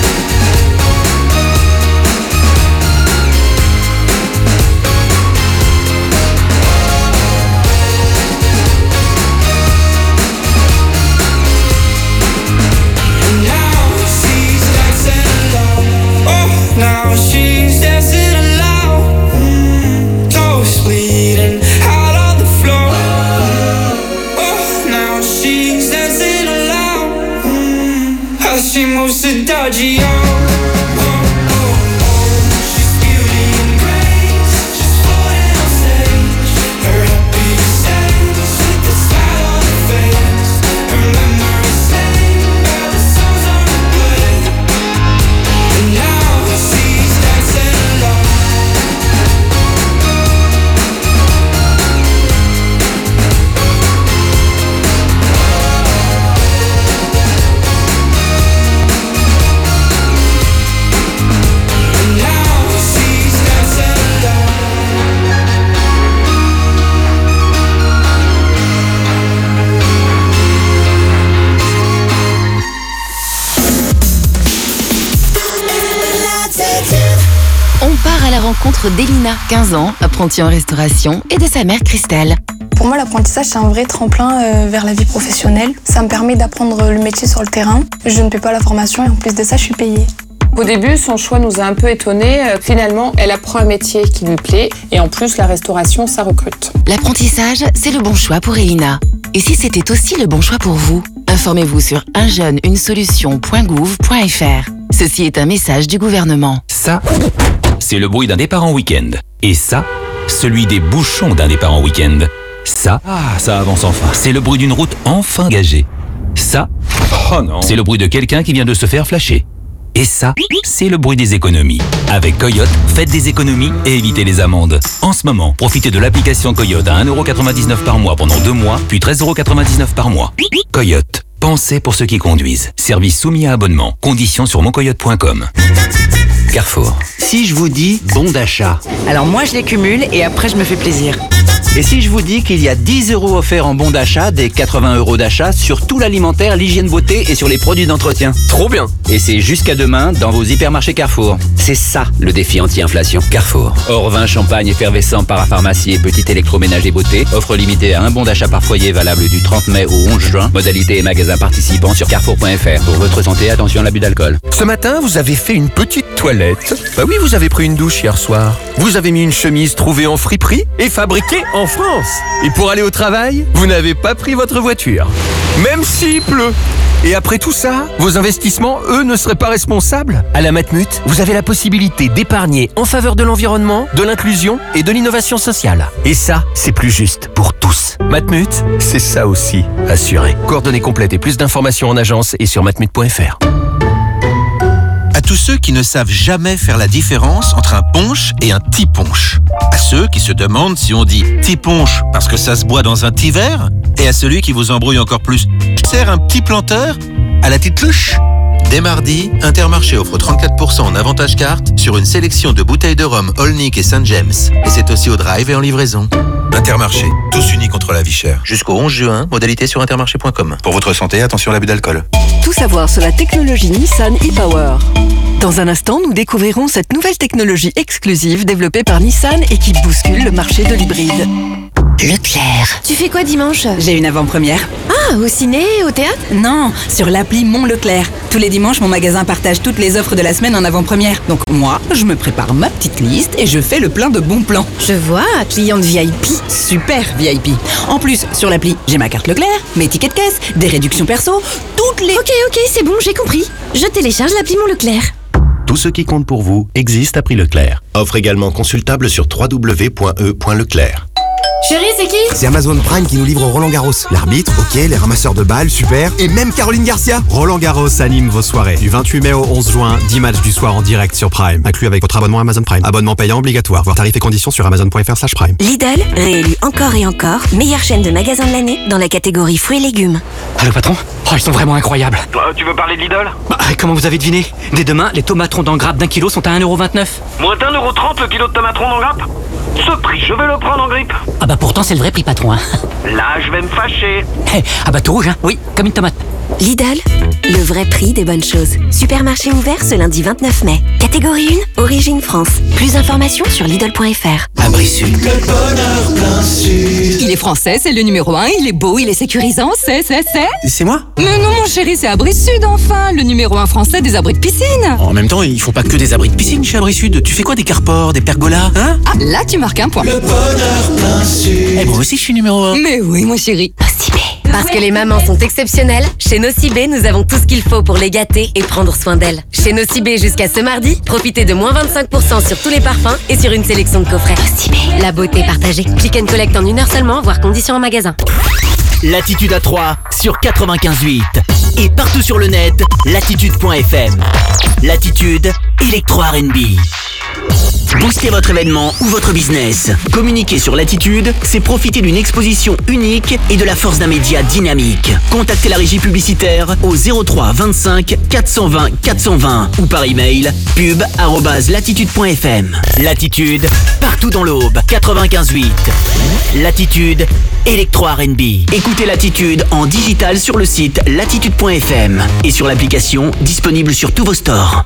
And now she's dancing alone. Oh, now she's dancing alone, mm, ghost bleeding out on the floor. Oh, now she's dancing alone, mm, as she moves to dodgy oh. Oh, oh, oh, she's beauty and grace. She's floating on stage. Her happiest days with the smile on her face. Her memories stay by the songs on replay. And now she's dancing alone. And now she's dancing alone. On part à la rencontre d'Elina, quinze ans, apprentie en restauration, et de sa mère Christelle. Pour moi, l'apprentissage, c'est un vrai tremplin euh, vers la vie professionnelle. Ça me permet d'apprendre le métier sur le terrain. Je ne paie pas la formation et en plus de ça, je suis payée. Au début, son choix nous a un peu étonnés. Euh, Finalement, elle apprend un métier qui lui plaît et en plus, la restauration, ça recrute. L'apprentissage, c'est le bon choix pour Elina. Et si c'était aussi le bon choix pour vous? Informez-vous sur un jeune une solution point gouv point f r. Ceci est un message du gouvernement. Ça, c'est le bruit d'un départ en week-end. Et ça, celui des bouchons d'un départ en week-end. Ça, ah, ça avance enfin. C'est le bruit d'une route enfin gagée. Ça, oh non, c'est le bruit de quelqu'un qui vient de se faire flasher. Et ça, c'est le bruit des économies. Avec Coyote, faites des économies et évitez les amendes. En ce moment, profitez de l'application Coyote à un euro quatre-vingt-dix-neuf par mois pendant deux mois, puis treize euros quatre-vingt-dix-neuf par mois. Coyote, pensez pour ceux qui conduisent. Service soumis à abonnement. Conditions sur moncoyote point com. Carrefour. Si je vous dis bon d'achat, alors moi je les cumule et après je me fais plaisir. Et si je vous dis qu'il y a dix euros offerts en bon d'achat, des quatre-vingts euros d'achat sur tout l'alimentaire, l'hygiène beauté et sur les produits d'entretien. Trop bien. Et c'est jusqu'à demain dans vos hypermarchés Carrefour. C'est ça le défi anti-inflation. Carrefour. Or, vin, champagne, effervescent, parapharmacie et petit électroménager beauté. Offre limitée à un bon d'achat par foyer valable du trente mai au onze juin. Modalité et magasins participants sur carrefour point f r. Pour votre santé, attention à l'abus d'alcool. Ce matin, vous avez fait une petite toilette. Bah oui, vous avez pris une douche hier soir. Vous avez mis une chemise trouvée en friperie et fabriquée en France. Et pour aller au travail, vous n'avez pas pris votre voiture. Même s'il pleut. Et après tout ça, vos investissements, eux, ne seraient pas responsables. À la Matmut, vous avez la possibilité d'épargner en faveur de l'environnement, de l'inclusion et de l'innovation sociale. Et ça, c'est plus juste pour tous. Matmut, c'est ça aussi, assuré. Coordonnées complètes et plus d'informations en agence et sur matmut point f r. À tous ceux qui ne savent jamais faire la différence entre un punch et un petit punch. À ceux qui se demandent si on dit petit punch parce que ça se boit dans un petit verre. Et à celui qui vous embrouille encore plus. Sert un petit planteur à la petite louche. Dès mardi, Intermarché offre trente-quatre pour cent en avantage carte sur une sélection de bouteilles de rhum Olnick et Saint James. Et c'est aussi au drive et en livraison. Intermarché, tous unis contre la vie chère. Jusqu'au onze juin, modalité sur intermarché point com. Pour votre santé, attention à l'abus d'alcool. Tout savoir sur la technologie Nissan e-Power. Dans un instant, nous découvrirons cette nouvelle technologie exclusive développée par Nissan et qui bouscule le marché de l'hybride. Leclerc. Tu fais quoi dimanche? J'ai une avant-première. Ah, au ciné, au théâtre? Non, sur l'appli Mon Leclerc. Tous les dimanches, mon magasin partage toutes les offres de la semaine en avant-première. Donc moi, je me prépare ma petite liste et je fais le plein de bons plans. Je vois, cliente V I P. Super V I P. En plus, sur l'appli, j'ai ma carte Leclerc, mes tickets de caisse, des réductions perso, toutes les... Ok, ok, c'est bon, j'ai compris. Je télécharge l'appli Mon Leclerc. Tout ce qui compte pour vous existe à prix Leclerc. Offre également consultable sur w w w point e point leclerc. Chérie, c'est qui? C'est Amazon Prime qui nous livre Roland Garros. L'arbitre, ok, les ramasseurs de balles, super. Et même Caroline Garcia. Roland Garros anime vos soirées. Du vingt-huit mai au onze juin, dix matchs du soir en direct sur Prime. Inclus avec votre abonnement Amazon Prime. Abonnement payant obligatoire. Voir tarifs et conditions sur amazon point f r slash prime. Lidl, réélu encore et encore, meilleure chaîne de magasins de l'année dans la catégorie fruits et légumes. Allô patron? Oh, ils sont vraiment incroyables. Euh, tu veux parler de Lidl? Bah, comment vous avez deviné? Dès demain, les tomates rondes en grappe d'un kilo sont à un euro vingt-neuf. Moins d'un euro trente le kilo de tomates rondes en grappe? Ce prix, je vais le prendre en grippe. Ah bah pourtant c'est le vrai prix patron, hein. Là, je vais me fâcher. Hey, ah bah tout rouge, hein. Oui, comme une tomate. Lidl, le vrai prix des bonnes choses. Supermarché ouvert ce lundi vingt-neuf mai. Catégorie un, origine France. Plus d'informations sur lidl point f r. Abri Sud, le bonheur plein sud. Il est français, c'est le numéro un, il est beau, il est sécurisant, c'est, c'est, c'est... C'est moi? Mais non mon chéri, c'est Abri Sud enfin, le numéro un français des abris de piscine. En même temps, ils font pas que des abris de piscine chez Abri Sud. Tu fais quoi, des carports, des pergolas, hein? Ah, là tu marques un point. Le bonheur plein sud. Eh, moi aussi je suis numéro un. Mais oui mon chéri. Nocibé. Parce que les mamans sont exceptionnelles, chez Nocibé, nous avons tout ce qu'il faut pour les gâter et prendre soin d'elles. Chez Nocibé jusqu'à ce mardi, profitez de moins vingt-cinq pour cent sur tous les parfums et sur une sélection de coffrets. Nocibé. La beauté partagée. Click and collect en une heure seulement, voire conditions en magasin. Latitude à Troyes sur quatre-vingt-quinze virgule huit et partout sur le net, latitude point f m. Latitude, électro R and B. Boostez votre événement ou votre business. Communiquer sur Latitude, c'est profiter d'une exposition unique et de la force d'un média dynamique. Contactez la régie publicitaire au zéro trois vingt-cinq quatre cent vingt quatre cent vingt ou par email pub arobase latitude point f m. Latitude, partout dans l'Aube, quatre-vingt-quinze virgule huit. Latitude, électro R and B. Écoutez Latitude en digital sur le site latitude point f m et sur l'application disponible sur tous vos stores.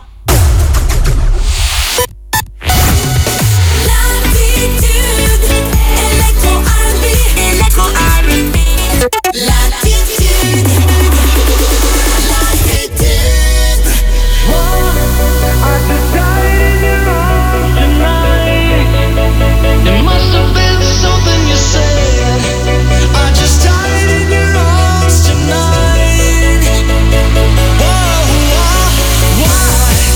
Why?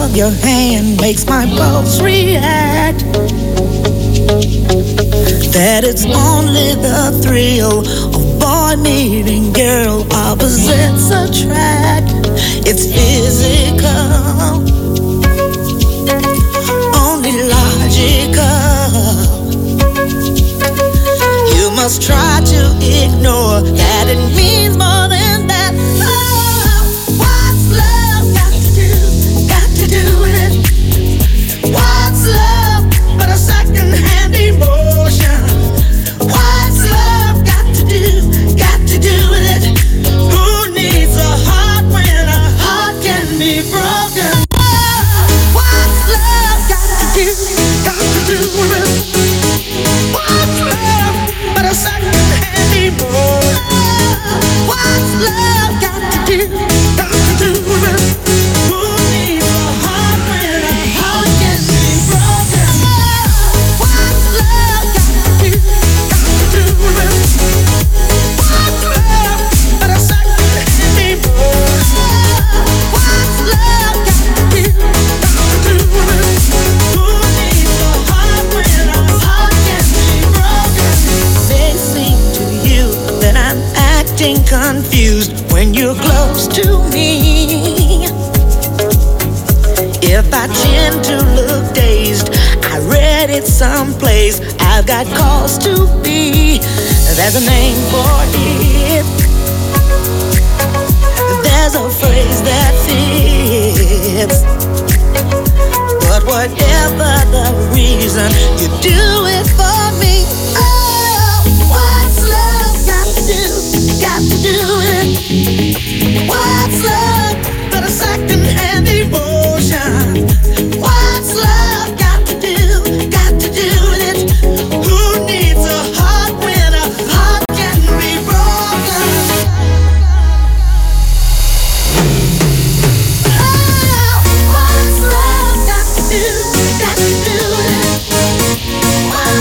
of your hand makes my pulse react. That it's only the thrill of boy meeting girl, opposites attract. It's physical, only logical. You must try to ignore that it means more than that. Oh, what's love got to do, got to do with it? What's love but a second-hand emotion? What's love got to do, got to do with it? Who needs a heart when a heart can be broken? Oh, what's love got to do, got to do with it? What's love but a second-hand emotion? What's love got to do, got to do with it? Who needs a heart when a heart can be broken? What's love got to do, got to do with it? What's love but a second-hand emotion? What's love got to do, got to do with it? Who needs a heart when a heart can be broken? May seem to you that I'm acting confused when you're close to me. If I tend to look dazed, I read it someplace. I've got cause to be. There's a name for it. There's a phrase that fits. But whatever the reason, you do it for me. Oh, what's love got to do, got to do with it? What's love but a second-hand emotion? What's love got to do, got to do with it? Who needs a heart when a heart can be broken? Oh, what's love got to do, got to do with it?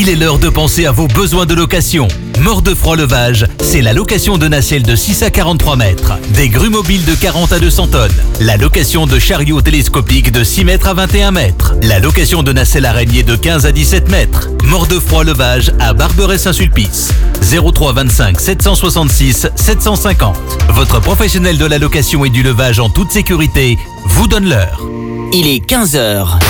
Il est l'heure de penser à vos besoins de location. Mordefroid-Levage, c'est la location de nacelles de six à quarante-trois mètres, des grues mobiles de quarante à deux cents tonnes, la location de chariots télescopiques de six mètres à vingt et un mètres, la location de nacelles araignées de quinze à dix-sept mètres. Mordefroid-Levage à Barberet-Saint-Sulpice. zéro trois vingt-cinq sept cent soixante-six sept cent cinquante. Votre professionnel de la location et du levage en toute sécurité vous donne l'heure. Il est quinze heures.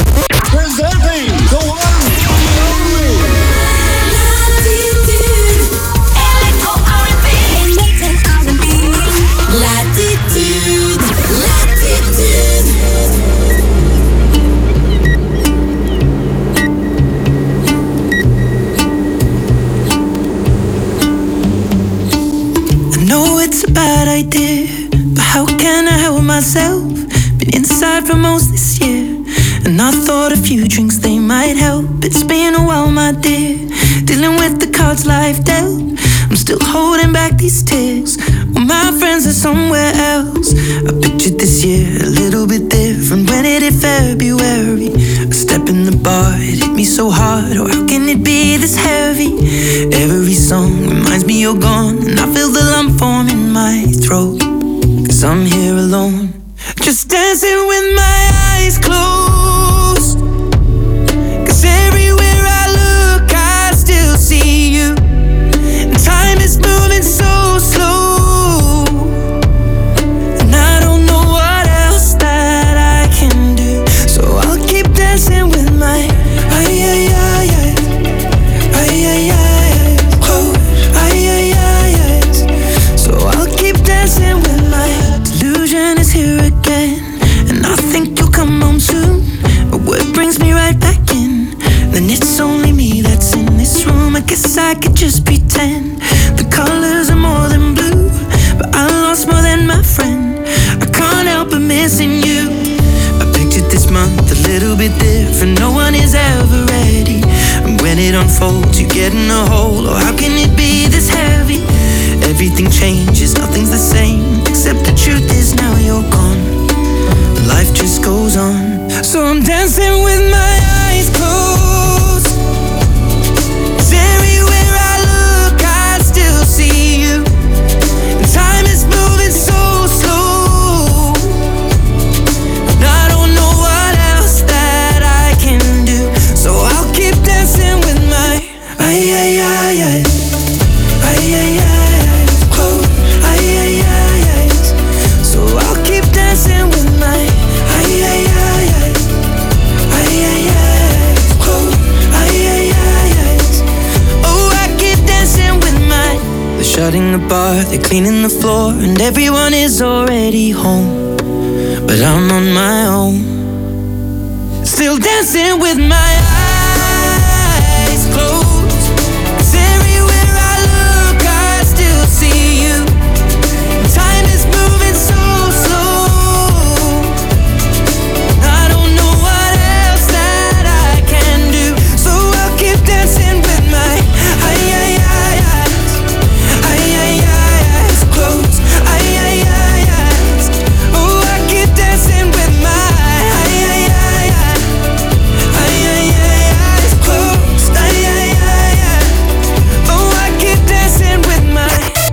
It's a bad idea, but how can I help myself? Been inside for most this year, and I thought a few drinks they might help. It's been a while, my dear, dealing with the cards life dealt. I'm still holding back these tears, well, my friends are somewhere else. I pictured this year a little bit different when it hit February. A step in the bar, it hit me so hard, or how can it be this heavy? Every song reminds me you're gone, and I feel the lump form in my throat, cause I'm here alone, just dancing with my eyes closed. Cause everywhere I look I still see you, and time is moving so slow, and I don't know what else that I can do, so I'll keep dancing with my ay ay ay ay ay ay ay close, ay ay ay ay. So I'll keep dancing with my delusion is here again, and I think you'll come home soon. But what brings me right back in? Then it's only me that's in this room. I guess I could just pretend the colors are more than blue, but I lost more than my friend. I can't help but missing you. I pictured this month a little bit different. No one is ever ready, and when it unfolds you get in a hole. Or how can it be this heavy? Everything changes, nothing's the same, except the truth is now you're gone. Life just goes on, so I'm dancing with my eyes closed. 'Cause everywhere I look I still see you, and time is moving so slow, and I don't know what else that I can do, so I'll keep dancing with my ay ay ay ay ay ay ay close, ay ay ay ay. So I'll keep dancing with my ay ay ay ay ay ay ay close, ay ay ay ay. Oh, I keep dancing with my. They're shutting the bar, they're cleaning the floor, and everyone is already home, but I'm on my own, still dancing with my eyes closed. 'Cause everywhere I look I still see you, time is moving so slow, I don't know what else that I can do, so I'll keep dancing with my ay ay ay eyes, ay ay ay eyes closed, ay ay ay eyes. Oh, I keep dancing with my ay ay ay ay ay ay ay eyes closed, ay ay ay ay. Oh, I keep dancing with my.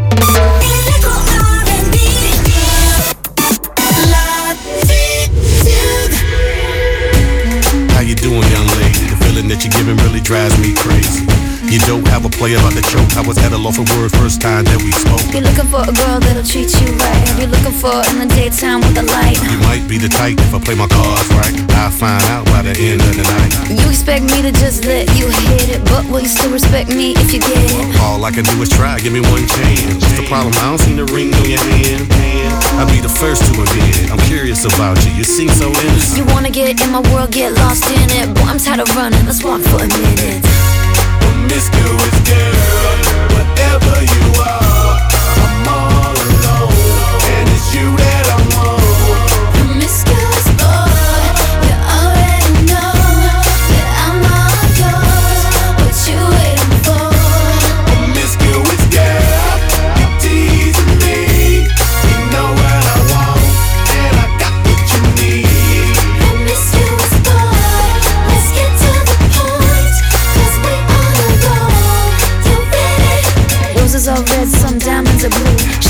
How you doing, young lady? The feeling that you're giving really drives me crazy. You don't have a play about the choke. I was at a loss for word first time that we spoke. You're looking for a girl that'll treat you right. You're looking for in the daytime with the light. You might be the type if I play my cards right. I'll find out by the end of the night. You expect me to just let you hit it, but will you still respect me if you get it? All I can do is try, give me one chance. What's the problem? I don't see the ring on your hand. I'll be the first to admit, I'm curious about you. You seem so innocent. You wanna get in my world, get lost in it. Boy, I'm tired of running, let's walk for a minute. Promiscuous girl, whatever you are, I'm all alone, and it's you that I want. Promiscuous boy, you already know that I'm all yours. What you waiting for? Promiscuous girl, you teasing me. You know what I want, and I got what you need. Promiscuous boy, let's get to the point, 'cause we on the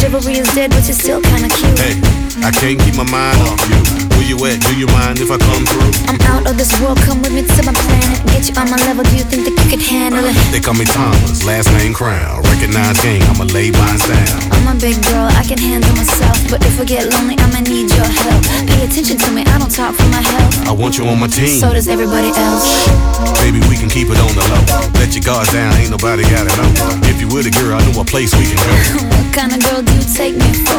chivalry is dead, but you're still kinda cute. Hey, I can't keep my mind off you. Where you at? Do you mind if I come through? I'm out of this world, come with me to my planet. Get you on my level, do you think that you could handle it? They call me Thomas, last name Crown. Recognize game, I'ma lay mine down. I'm a big girl, I can handle myself. But if I get lonely, I'ma need your help. Pay attention to me, I don't talk for my health. I want you on my team. So does everybody else. Baby, we can keep it on the low. Let your guards down, ain't nobody gotta know. If you with a girl, I know a place we can go. What kind of girl do you take me for?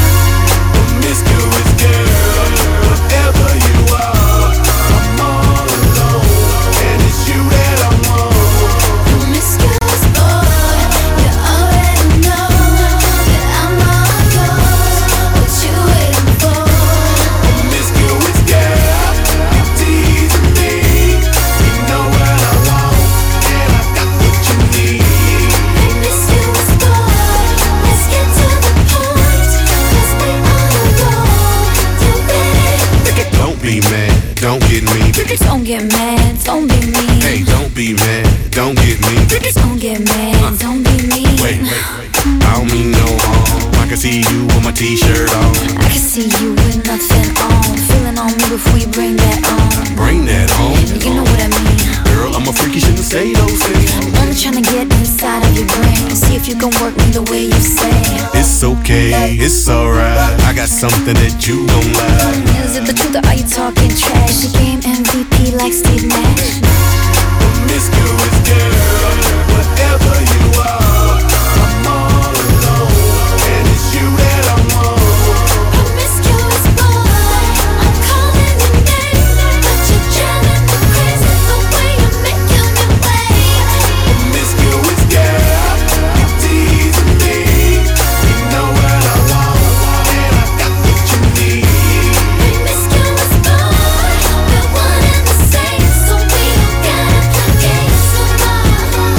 Promiscuous girl, whatever you are, I'm all alone, and it's you that I want. Promiscuous boy, you already know that I'm all yours. What you waiting for? Promiscuous girl, you teasing me. You know what I want, and I got what you need. Promiscuous boy, let's get to the point, 'cause we all alone. You ready? Don't be mad, don't get me. Don't get mad, don't be mean. Hey, don't be mad, don't get me. Don't get mad, don't be mean. Wait, wait, wait. I don't mean no harm. I can see you with my t-shirt on. I can see you with nothing on. Feeling on me before you bring that on. Bring that on. You know what I mean. Girl, I'm a freak, you shouldn't say those things. I'm only trying to get inside of your brain. See if you can work me the way you say. It's okay, it's alright. I got something that you gon' like. Is it the truth or are you talking trash? The game M V P like Steve Nash. Promiscuous girl, whatever you are, I'm all alone, and it's you that I want. Promiscuous boy, I'm calling your name, but you're driving me crazy the way you're making me wait. Promiscuous girl, you teasing me. You know what I want, and I got what you need. Promiscuous boy, we're one and the same, so we don't gotta play games no more.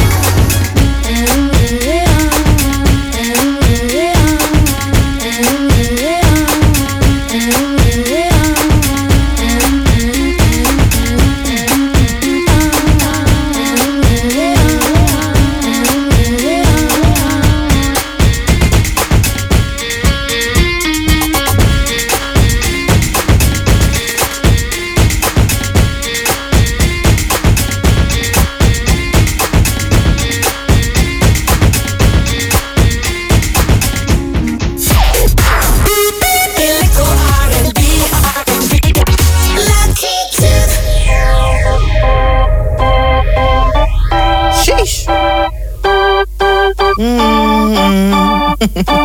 Sheesh. Mm.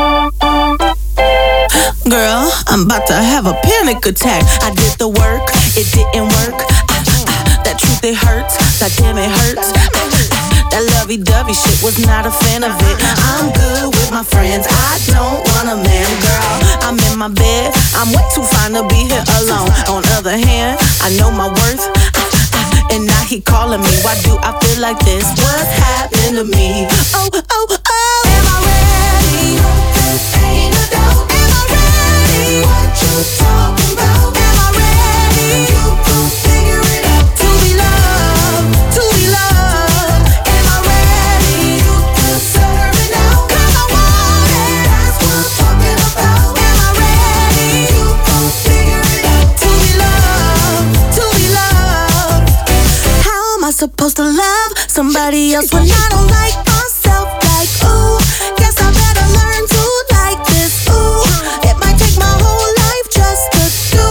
Girl, I'm about to have a panic attack. I did the work, it didn't work. Ah, ah, that truth, it hurts. That damn, it hurts. That lovey-dovey shit, was not a fan of it. I'm good with my friends, I don't want a man, girl. I'm in my bed, I'm way too fine to be here alone. On other hand, I know my worth, and now he calling me. Why do I feel like this? What's happened to me? Oh, oh, oh. Am I ready? Ain't no doubt. Am I ready? What you talking about? Am I ready? You gon' figure it out. To be loved, to be loved. Am I ready? You deserve it now. 'Cause I want it. That's what I'm talking about. Am I ready? You gon' figure it out. To be loved, to be loved. How am I supposed to love somebody else when I don't like myself? Like, ooh, guess I better learn to like this. Ooh, it might take my whole life just to do.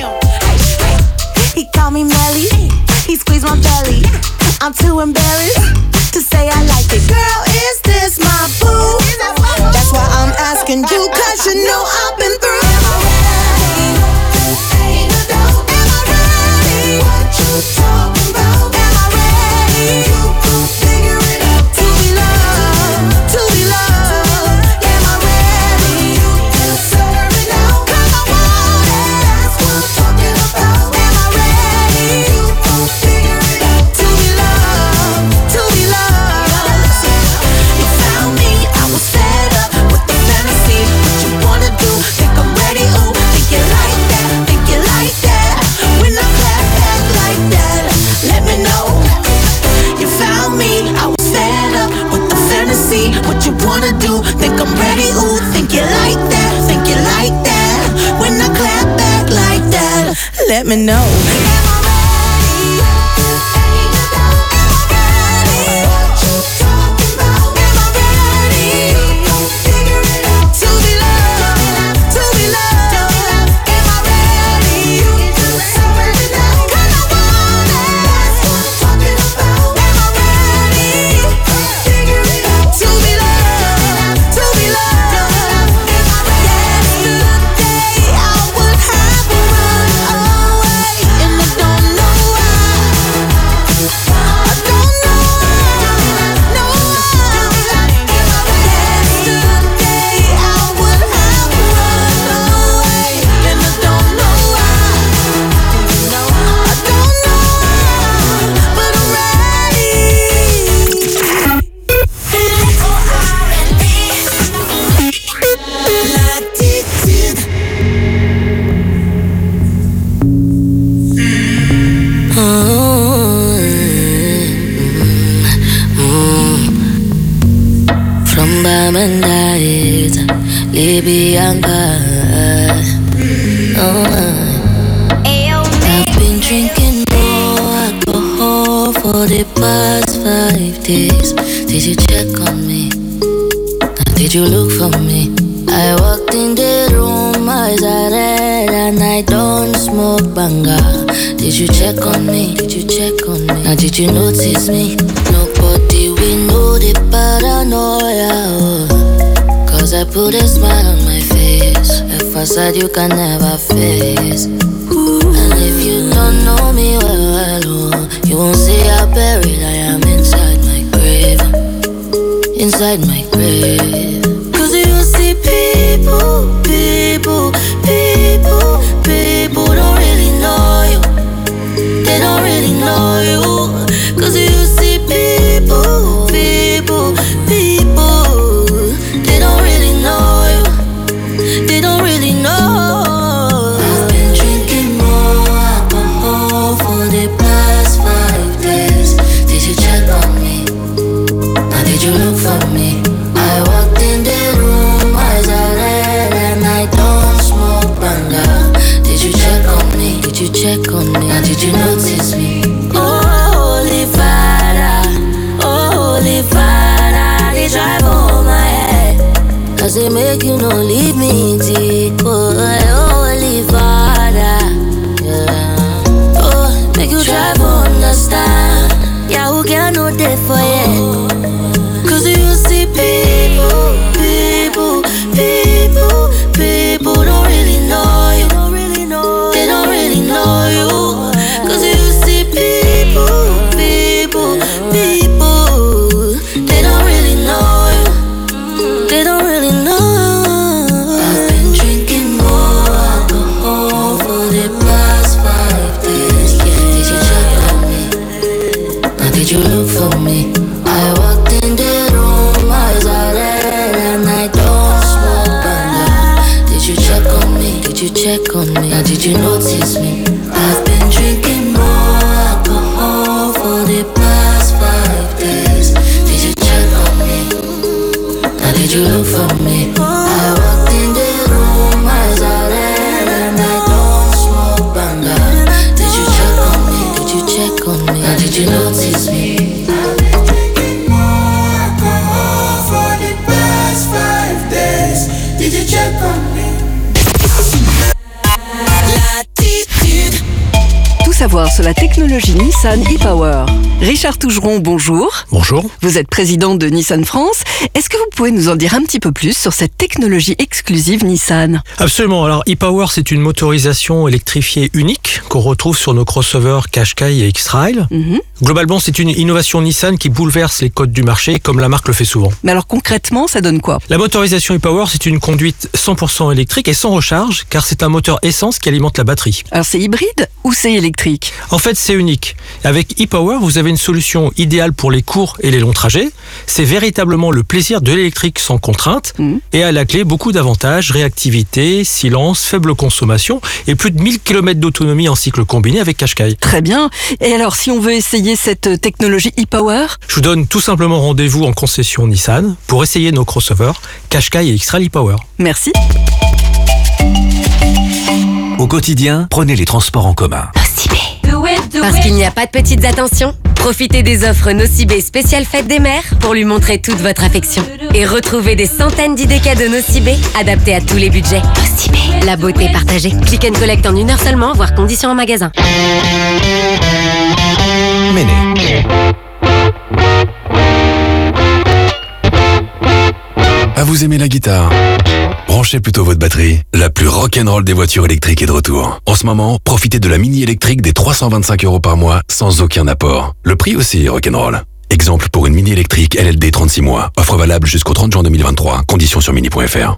He called me Melly, he squeezed my belly. I'm too embarrassed to say I like it. Girl, is this my boo? That's why I'm asking you, 'cause you know I've been through. Am I ready? Ain't no doubt. Am I ready? What you talking about? Am I ready? You gon' figure it out. To be loved, to be loved. Am I ready? You deserve it now. 'Cause I want it. That's what I'm talking about. Am I ready? You gon' figure it out. To be loved, to be loved. You found me, I was fed up with the fantasy. What you wanna do? let me know. I've been drinking more alcohol for the past five days. Did you check on me? Did you look for me? I walked in the room, eyes are red, and I don't smoke banga. Did you check on me? Did you check on me? Now did you notice me? Nobody will know the paranoia. Oh. Cause I put a smile on my face, a facade you can never face. And if you don't know me well, well, oh, you won't see how buried I am inside my grave. Inside my grave. Cause you see people, people, people, people don't really know you. They don't really know you. Cause you see people, people, people, they don't really know you. They don't really know. I've been drinking more alcohol for the past five days. Did you check on me? Now did you look for me? I walked in the room, eyes are red, and I don't smoke banga. Did you check on me? Did you check on me? Now did you notice me? Oh, holy Father, oh, holy Father, they drive on my head. Cause they make you no leave me deep. Oh, holy Father, yeah. Oh, make you try to understand. Yeah, who can know that for you? Cause you see people, people, people, people don't really know you. They don't really know you. Cause you see people, people, people, they don't really know you. They don't really know. I've been drinking more alcohol for the past five days. Did you check on me? Now did you look for me? I walked in the room, eyes are red, and I don't smoke banga. Did you check on me? Did you check on me? Now did you notice me? I've been drinking more alcohol for the past five days. Did you check on me? Now did you look for me? I walked in the room, eyes are red, and I don't smoke banga. Did you check on me? Did you check on me? Now did you notice me? Did you check on me? Tout savoir sur la technologie Nissan e-Power. Richard Tougeron, bonjour. Bonjour. Vous êtes président de Nissan France. Est-ce que vous pouvez nous en dire un petit peu plus sur cette technologie exclusive Nissan? Absolument. Alors, e-Power, c'est une motorisation électrifiée unique qu'on retrouve sur nos crossovers Qashqai et X-Trail. Mm-hmm. Globalement, c'est une innovation Nissan qui bouleverse les codes du marché, comme la marque le fait souvent. Mais alors concrètement, ça donne quoi? La motorisation e-Power, c'est une conduite cent pour cent électrique et sans recharge, car c'est un moteur essence qui alimente la batterie. Alors c'est hybride ou c'est électrique? En fait, c'est unique. Avec e-Power, vous avez une solution idéale pour les courts et les longs trajets. C'est véritablement le plaisir de l'électrique sans contrainte. Mmh. Et à la clé, beaucoup d'avantages, réactivité, silence, faible consommation et plus de mille kilomètres d'autonomie en cycle combiné avec Qashqai. Très bien. Et alors, si on veut essayer cette technologie e-Power? Je vous donne tout simplement rendez-vous en concession Nissan pour essayer nos crossovers Qashqai et X-Trail e-Power. Merci. Au quotidien, prenez les transports en commun. Parce qu'il n'y a pas de petites attentions, profitez des offres Nocibé spéciales fête des mères pour lui montrer toute votre affection. Et retrouvez des centaines d'idées cadeaux Nocibé adaptés à tous les budgets. Nocibé, la beauté partagée. Click and collect en une heure seulement, voire conditions en magasin. Méné. Ah, vous aimez la guitare? Branchez plutôt votre batterie. La plus rock'n'roll des voitures électriques est de retour. En ce moment, profitez de la Mini électrique des trois cent vingt-cinq euros par mois sans aucun apport. Le prix aussi est rock'n'roll. Exemple pour une Mini électrique L L D trente-six mois. Offre valable jusqu'au trente juin deux mille vingt-trois. Conditions sur mini point f r.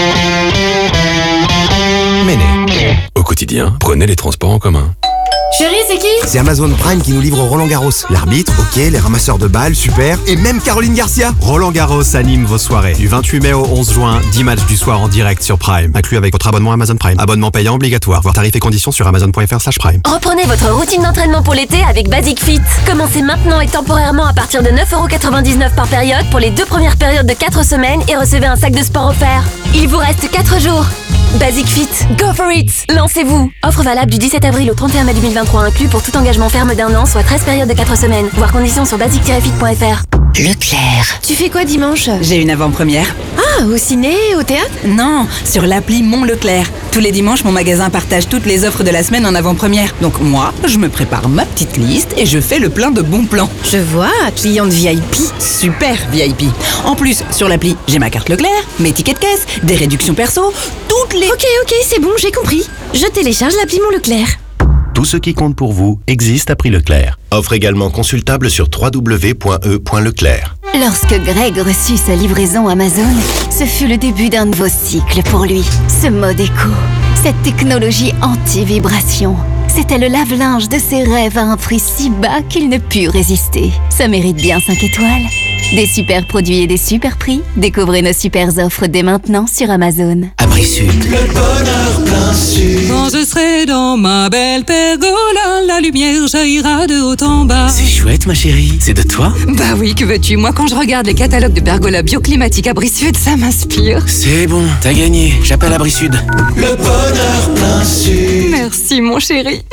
Méné. Au quotidien, prenez les transports en commun. Chérie, c'est qui? C'est Amazon Prime qui nous livre Roland Garros. L'arbitre, ok, les ramasseurs de balles, super. Et même Caroline Garcia. Roland Garros anime vos soirées. Du vingt-huit mai au onze juin, dix matchs du soir en direct sur Prime. Inclus avec votre abonnement Amazon Prime. Abonnement payant obligatoire. Voir tarifs et conditions sur amazon point f r slash prime. Reprenez votre routine d'entraînement pour l'été avec Basic Fit. Commencez maintenant et temporairement à partir de neuf euros quatre-vingt-dix-neuf par période pour les deux premières périodes de quatre semaines et recevez un sac de sport offert. Il vous reste quatre jours. Basic Fit, go for it! Lancez-vous! Offre valable du dix-sept avril au trente et un mai deux mille vingt-trois inclus pour tout engagement ferme d'un an, soit treize périodes de quatre semaines. Voir conditions sur basic tiret fit point f r. Leclerc. Tu fais quoi dimanche? J'ai une avant-première. Ah, au ciné, au théâtre? Non, sur l'appli Mon Leclerc. Tous les dimanches, mon magasin partage toutes les offres de la semaine en avant-première. Donc moi, je me prépare ma petite liste et je fais le plein de bons plans. Je vois, cliente V I P. Super V I P. En plus, sur l'appli, j'ai ma carte Leclerc, mes tickets de caisse, des réductions perso, toutes les... Ok, ok, c'est bon, j'ai compris. Je télécharge l'appli Mon Leclerc. Tout ce qui compte pour vous existe à prix Leclerc. Offre également consultable sur w w w point e point leclerc. Lorsque Greg reçut sa livraison Amazon, ce fut le début d'un nouveau cycle pour lui. Ce mode éco, cette technologie anti-vibration, c'était le lave-linge de ses rêves à un prix si bas qu'il ne put résister. Ça mérite bien cinq étoiles. Des super produits et des super prix. Découvrez nos super offres dès maintenant sur Amazon. Abri Sud. Le bonheur plein sud. Quand je serai dans ma belle pergola, la lumière jaillira de haut en bas. C'est chouette, ma chérie. C'est de toi? Bah oui, que veux-tu? Moi, quand je regarde les catalogues de pergola bioclimatiques Abri Sud, ça m'inspire. C'est bon, t'as gagné. J'appelle Abri Sud. Le bonheur plein sud. Merci, mon chéri.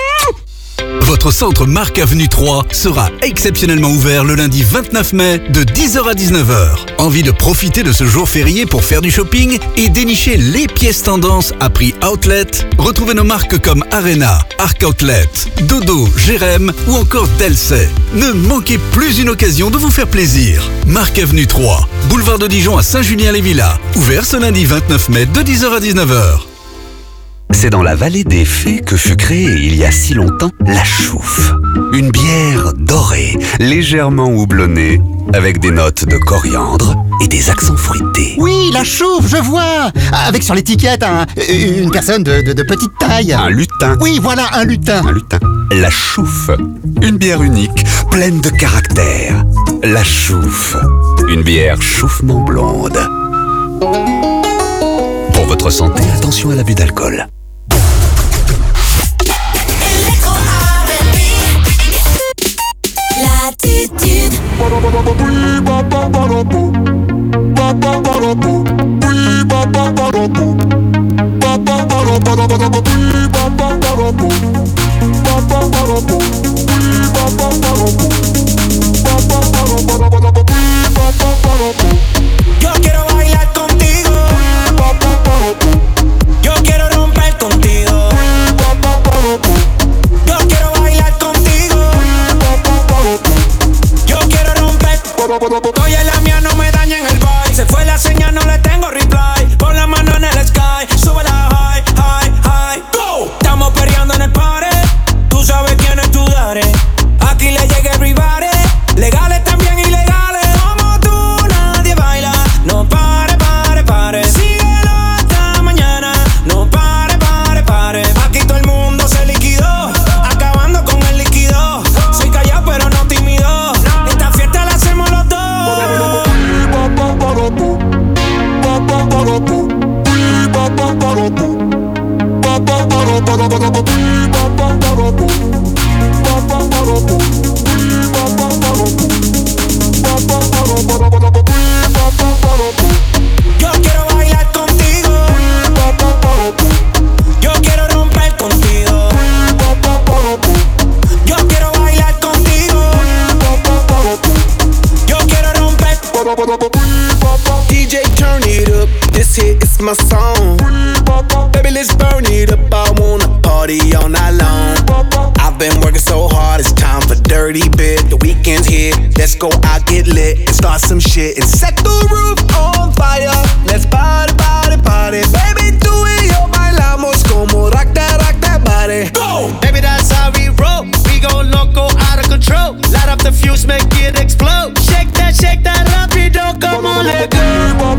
Votre centre Marc Avenue trois sera exceptionnellement ouvert le lundi vingt-neuf mai de dix heures à dix-neuf heures. Envie de profiter de ce jour férié pour faire du shopping et dénicher les pièces tendances à prix outlet? Retrouvez nos marques comme Arena, Arc Outlet, Dodo, Jérém ou encore Delcey. Ne manquez plus une occasion de vous faire plaisir. Marc Avenue trois, boulevard de Dijon à Saint-Julien-les-Villas. Ouvert ce lundi vingt-neuf mai de dix heures à dix-neuf heures. C'est dans la vallée des Fées que fut créée il y a si longtemps la Chouffe. Une bière dorée, légèrement houblonnée, avec des notes de coriandre et des accents fruités. Oui, la Chouffe, je vois. Avec sur l'étiquette un, une personne de, de, de petite taille. Un lutin. Oui, voilà, un lutin. Un lutin. La Chouffe. Une bière unique, pleine de caractère. La Chouffe. Une bière chouffement blonde. Pour votre santé, attention à l'abus d'alcool. L'attitude. Yo quiero bailar contigo. Yo quiero romper contigo. Yo quiero bailar contigo. Yo quiero romper. Oye, la mía no me daña en el vibe. Se fue la señal, no le tengo reply. Pon la mano en el sky. Sube la high, high, high. Go. Estamos perreando en el party. Tú sabes quién es tu daddy. Aquí le llega everybody. Legales también ilegales. Como tú nadie baila. No pare, pare, pare. Síguelo hasta mañana. No pare, pare, pare. Aquí todo el mundo se liquidó. Acabando con el líquido. Soy callado pero no tímido. Esta fiesta la hacemos los dos. Yo quiero bailar contigo. Yo quiero romper contigo. It's my song. Baby, let's burn it up. I wanna party all night long. I've been working so hard, it's time for dirty bit. The weekend's here, let's go out, get lit, and start some shit and set the roof on fire. Let's party, party, party. Baby, tú y yo bailamos como rock that, rock that body. Go! Baby, that's how we roll. We go loco, out of control. Light up the fuse, make it explode. Shake that, shake that rapido, come on, let go.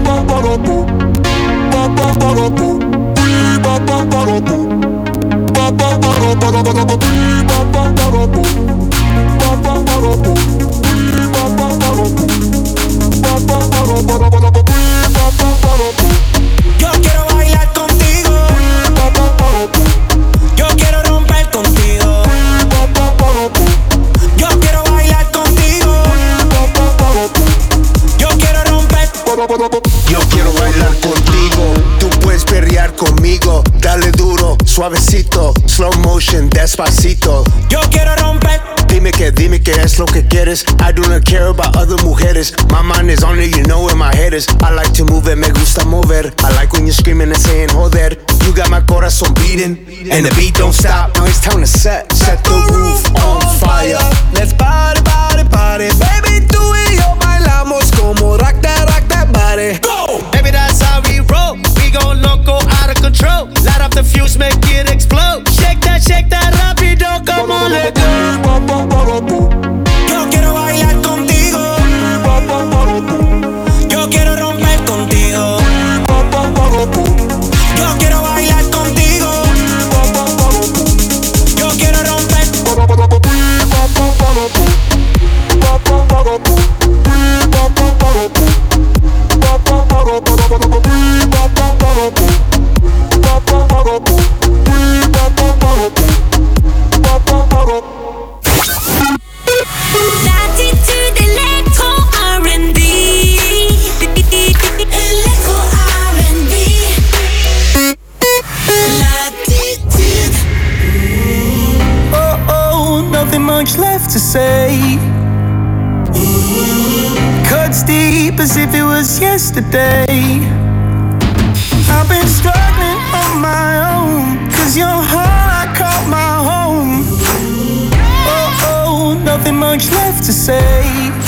Yo quiero bailar contigo. Yo quiero romper contigo. Yo quiero bailar contigo. Yo quiero romper. Yo quiero bailar contigo. Tú puedes perrear conmigo. Dale duro, suavecito, slow motion, despacito. Yo quiero romper. Dime que, dime que es lo que quieres. I do not care about other mujeres. My mind is on it, you know where my head is. I like to move it, me gusta mover. I like when you're screaming and saying joder. You got my corazón beating, and the beat don't stop. Now it's time to set, set the roof on fire. Let's party, party, party. Baby, tú y yo bailamos como rock that, rock that body. Go! Baby, that's how we roll. We go loco, out of control. Light up the fuse, make it explode. Shake that, shake that rapido, come on, let go. Yo quiero bailar contigo. Yo quiero romper contigo. Yo quiero bailar contigo. Yo quiero romper. L'attitude électro R and B. Électro R and B. L'attitude. Oh, oh, nothing much left to say. Cuts deep as if it was yesterday. I've been struggling on my own, cause your heart I call my home. Oh, oh, nothing much left to say.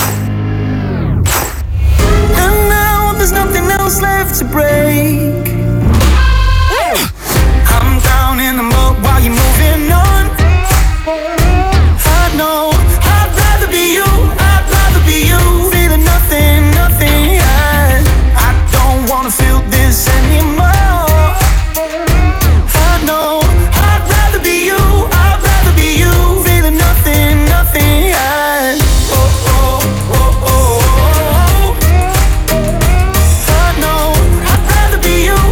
And now there's nothing else left to break. I'm down in the mud while you're moving on. I know I'd rather be you, I'd rather be you. Feeling nothing, nothing, yeah. I don't wanna feel this anymore. I know I'd rather be you, I'd rather be you. Feeling nothing, nothing, yeah. Oh, oh, oh, oh, oh. I know I'd rather be you.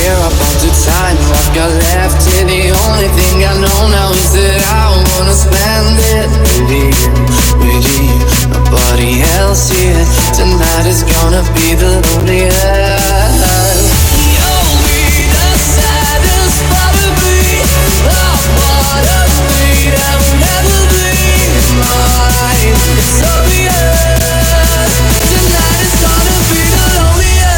year up onto time. I've got left here, the only thing I know now is that I wanna spend it with you, with you. Nobody else here. Tonight is gonna be the loneliest. You'll be the saddest part of me, the part of me that will never be mine. It's obvious. Tonight is gonna be the loneliest.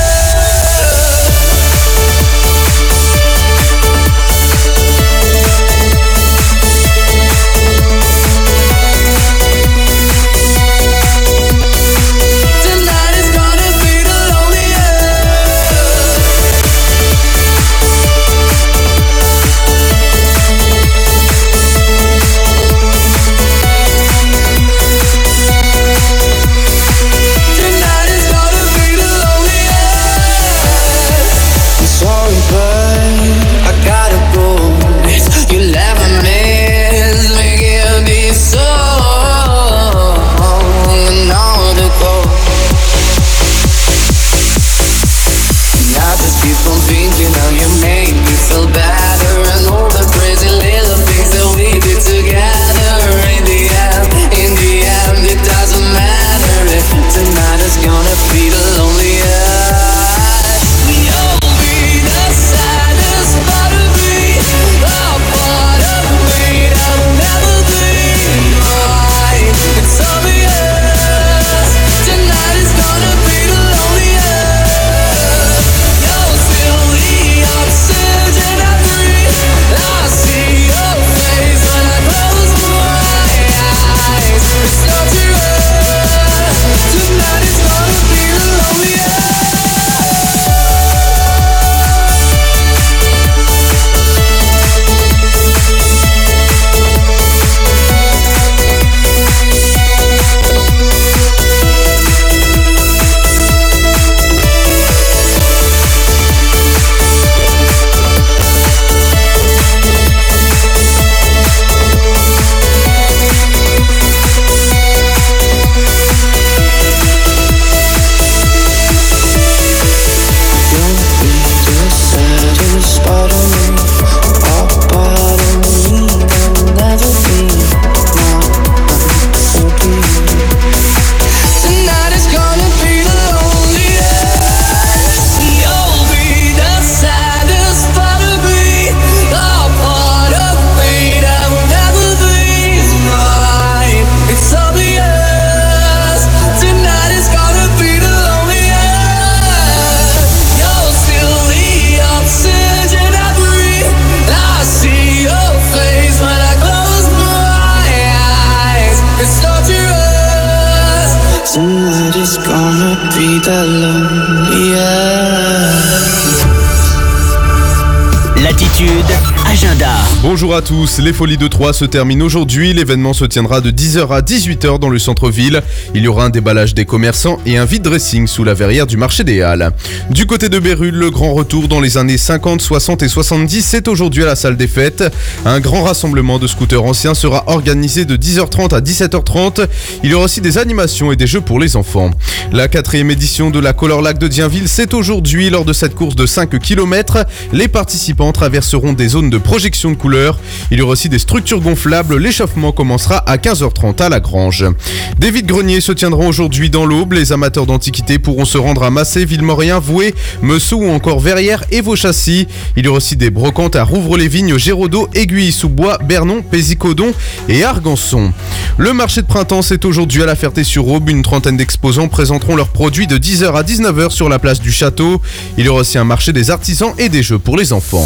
Bonjour à tous, les Folies de Troyes se terminent aujourd'hui. L'événement se tiendra de dix heures à dix-huit heures dans le centre-ville. Il y aura un déballage des commerçants et un vide dressing sous la verrière du marché des Halles. Du côté de Bérulle, le grand retour dans les années cinquante, soixante et soixante-dix, c'est aujourd'hui à la salle des fêtes. Un grand rassemblement de scooters anciens sera organisé de dix heures trente à dix-sept heures trente. Il y aura aussi des animations et des jeux pour les enfants. La quatrième édition de la Color Lac de Dienville, c'est aujourd'hui. Lors de cette course de cinq kilomètres, les participants traverseront des zones de projection de couleurs. Il y aura aussi des structures gonflables. L'échauffement commencera à quinze heures trente à la Grange. Des vides-greniers se tiendront aujourd'hui dans l'Aube. Les amateurs d'antiquités pourront se rendre à Massé, Villemorien, Voué, Meusseau ou encore Verrières et Vauchâssis. Il y aura aussi des brocantes à Rouvres-les-Vignes, Géraudot, Aiguilly-sous-Bois, Bernon, Pézicodon et Argançon. Le marché de printemps, c'est aujourd'hui à la Ferté-sur-Aube. Une trentaine d'exposants présenteront leurs produits de dix heures à dix-neuf heures sur la place du Château. Il y aura aussi un marché des artisans et des jeux pour les enfants.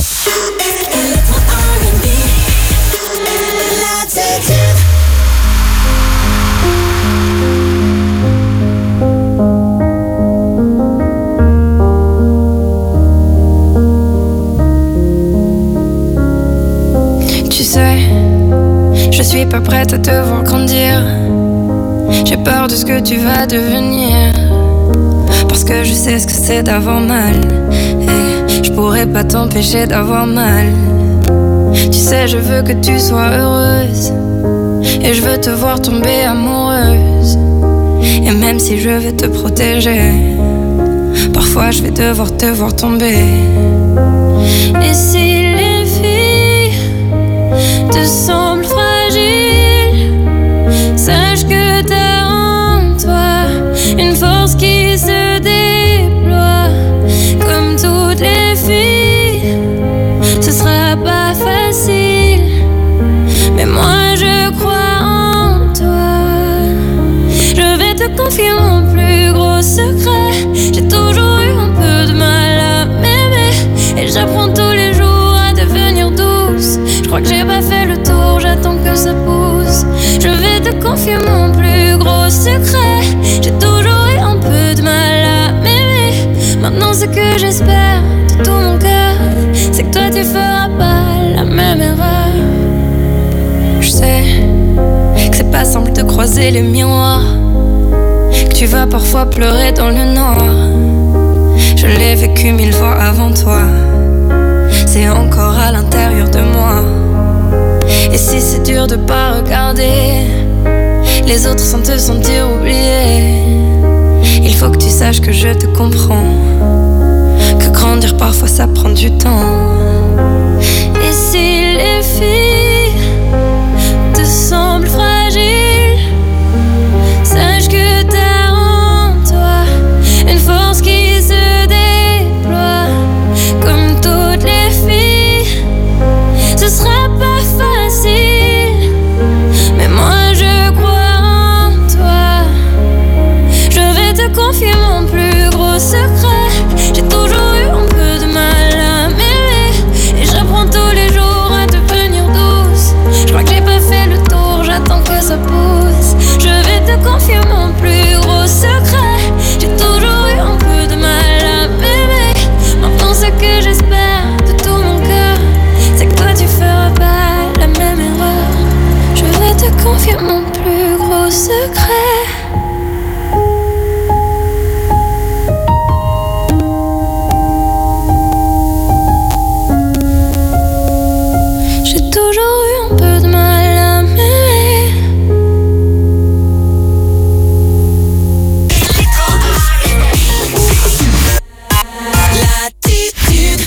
Tu sais, je suis pas prête à te voir grandir. J'ai peur de ce que tu vas devenir, parce que je sais ce que c'est d'avoir mal, et je pourrais pas t'empêcher d'avoir mal. Tu sais, je veux que tu sois heureuse, et je veux te voir tomber amoureuse. Et même si je vais te protéger, parfois je vais devoir te voir tomber. Et si les filles te semblent fragiles, sache que t'as en toi une force qui se déploie. Comme toutes les filles, ce sera pas facile, mais moi je crois en toi. Je vais te confier mon plus gros secret. J'ai toujours eu un peu de mal à m'aimer, et j'apprends tous les jours à devenir douce. Je crois que j'ai pas fait le tour, j'attends que ça pousse. Je vais te confier mon plus gros secret. J'ai toujours eu un peu de mal à m'aimer. Maintenant ce que j'espère de tout mon cœur, c'est que toi tu feras pas la même erreur. Je sais que c'est pas simple de croiser les miroirs, que tu vas parfois pleurer dans le noir. Je l'ai vécu mille fois avant toi, c'est encore à l'intérieur de moi. Et si c'est dur de pas regarder les autres sans te sentir oublié, il faut que tu saches que je te comprends, que grandir parfois ça prend du temps. Et si les filles te semblent fragiles, sache que t'as en toi une force qui se déploie. Comme toutes les filles, ce sera pas facile, mais moi je crois en toi. Je vais te confier mon plus gros secret. J'ai toujours eu un peu de mal à m'aimer, et j'apprends tous les jours à devenir douce. Je crois que j'ai pas fait le tour, j'attends que ça pousse. Je vais te confier mon plus gros secret. J'ai toujours eu un peu de mal à m'aimer. Maintenant ce que j'espère de tout mon cœur, c'est que toi tu feras pas la même erreur. Je vais te confier mon plus gros secret. J'ai toujours eu un peu de mal à m'aimer. L'attitude.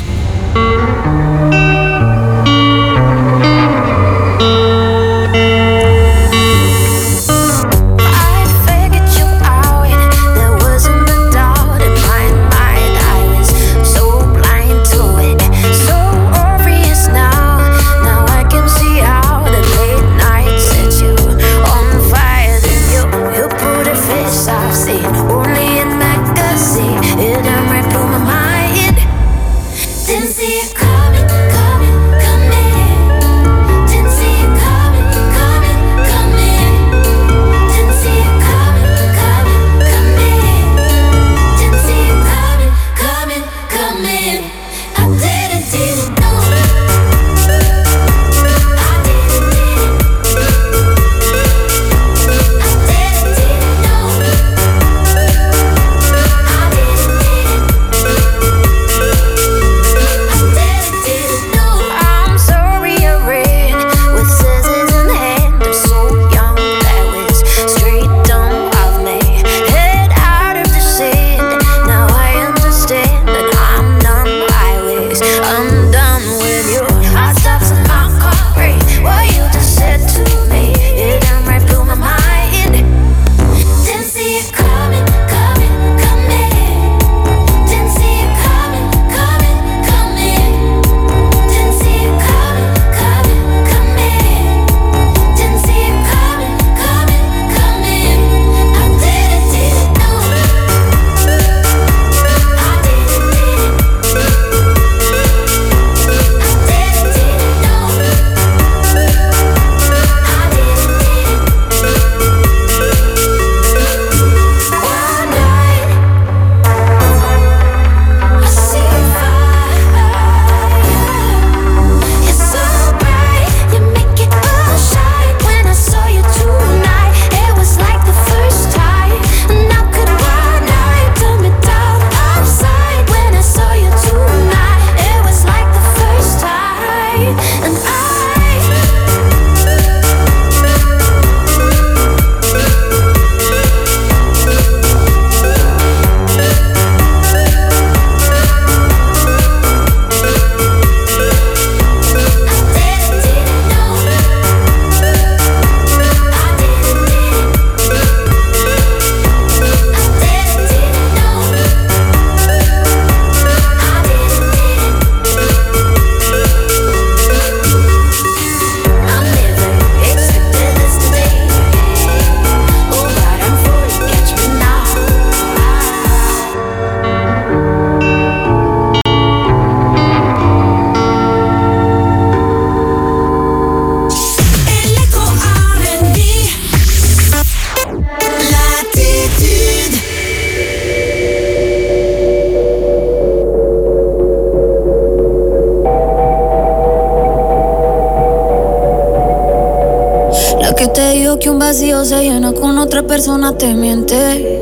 sabiendo que un vacío se llena con otra persona te miente.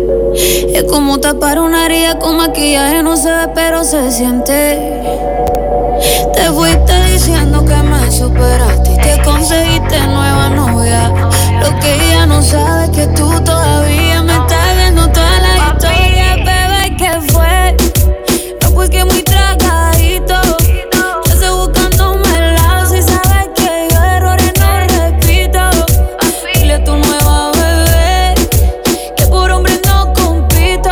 Es como tapar una herida con maquillaje, no se ve pero se siente. Te fuiste diciendo que me superaste y que conseguiste nueva novia. Lo que ella no sabe es que tú todavía me estás viendo toda la historia. Bebé, ¿qué fue? No, pues que muy tragadito. Yo estoy buscándome el lado. Si sabes que yo errores no repito. Dile a tu nueva bebé que por hombre no compito.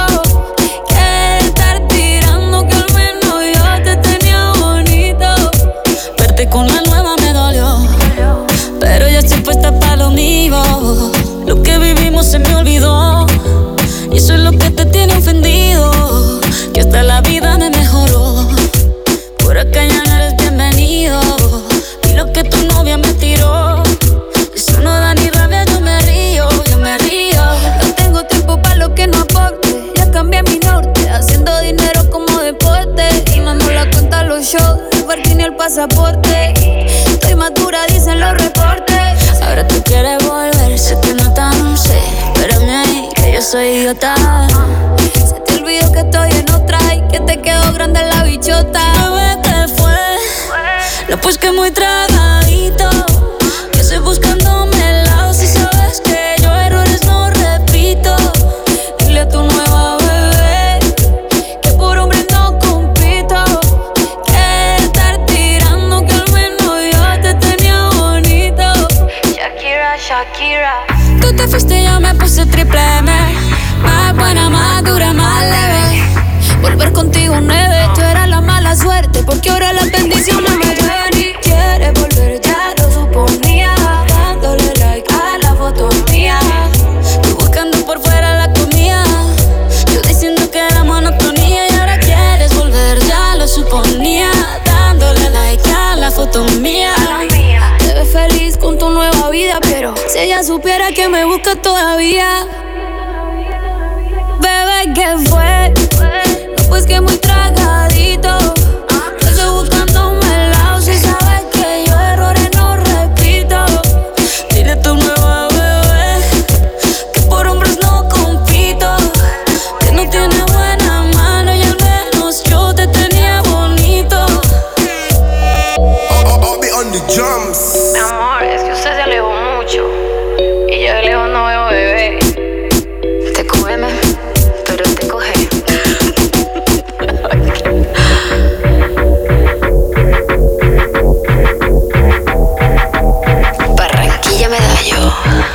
Que estar tirando que al menos yo te tenía bonito. Verte con la nueva me dolió, pero ya estoy puesta para lo mío. Lo que vivimos se me olvidó y eso es lo que te tiene ofendido. Que hasta la vida me mejoró. Por acá ya no eres bienvenido. Y lo que tu novia me tiró, eso no da ni rabia, yo me río, yo me río. No tengo tiempo para lo que no aporte. Ya cambié mi norte, haciendo dinero como deporte. Y mando la cuenta a los shows, el parking y el pasaporte. Estoy madura, dicen los reportes. Ahora tú quieres volver, sé que no tan sé. Espérame ahí, que yo soy idiota. Se te olvidó que estoy en otra y que te quedó grande la bichota. Bebé, ¿qué fue? No, pues que muy tragadito. Que estoy buscándome el lado. Si sabes que yo errores no repito. Dile a tu nueva bebé que por hombre no compito. Que estar tirando que al menos yo te tenía bonito. Shakira, Shakira. Tú te fuiste y yo me puse triple M. Más buena, más dura, más leve. Volver contigo nueve. Tú eras la mala suerte porque ahora las bendiciones me llueven. Y quieres volver, ya lo suponía. Dándole like a la foto mía. Tú buscando por fuera la comida. Yo diciendo que era monotonía. Y ahora quieres volver, ya lo suponía. Dándole like a la foto mía. Te ves feliz con tu nueva vida, pero si ella supiera que me busca todavía. Bebé, ¿qué fue? No, pues que muy tragadito. Yo estoy buscándome el lado. Si sabes que yo errores no repito. Dile a tu nueva bebé que por hombres no compito. Que no tiene buena mano y al menos yo te tenía bonito. I'll be on the drums. Mi amor, es que usted se alejó mucho y yo de lejos no veo bebé. Te cógeme, pero te coge. Barranquilla Medallo.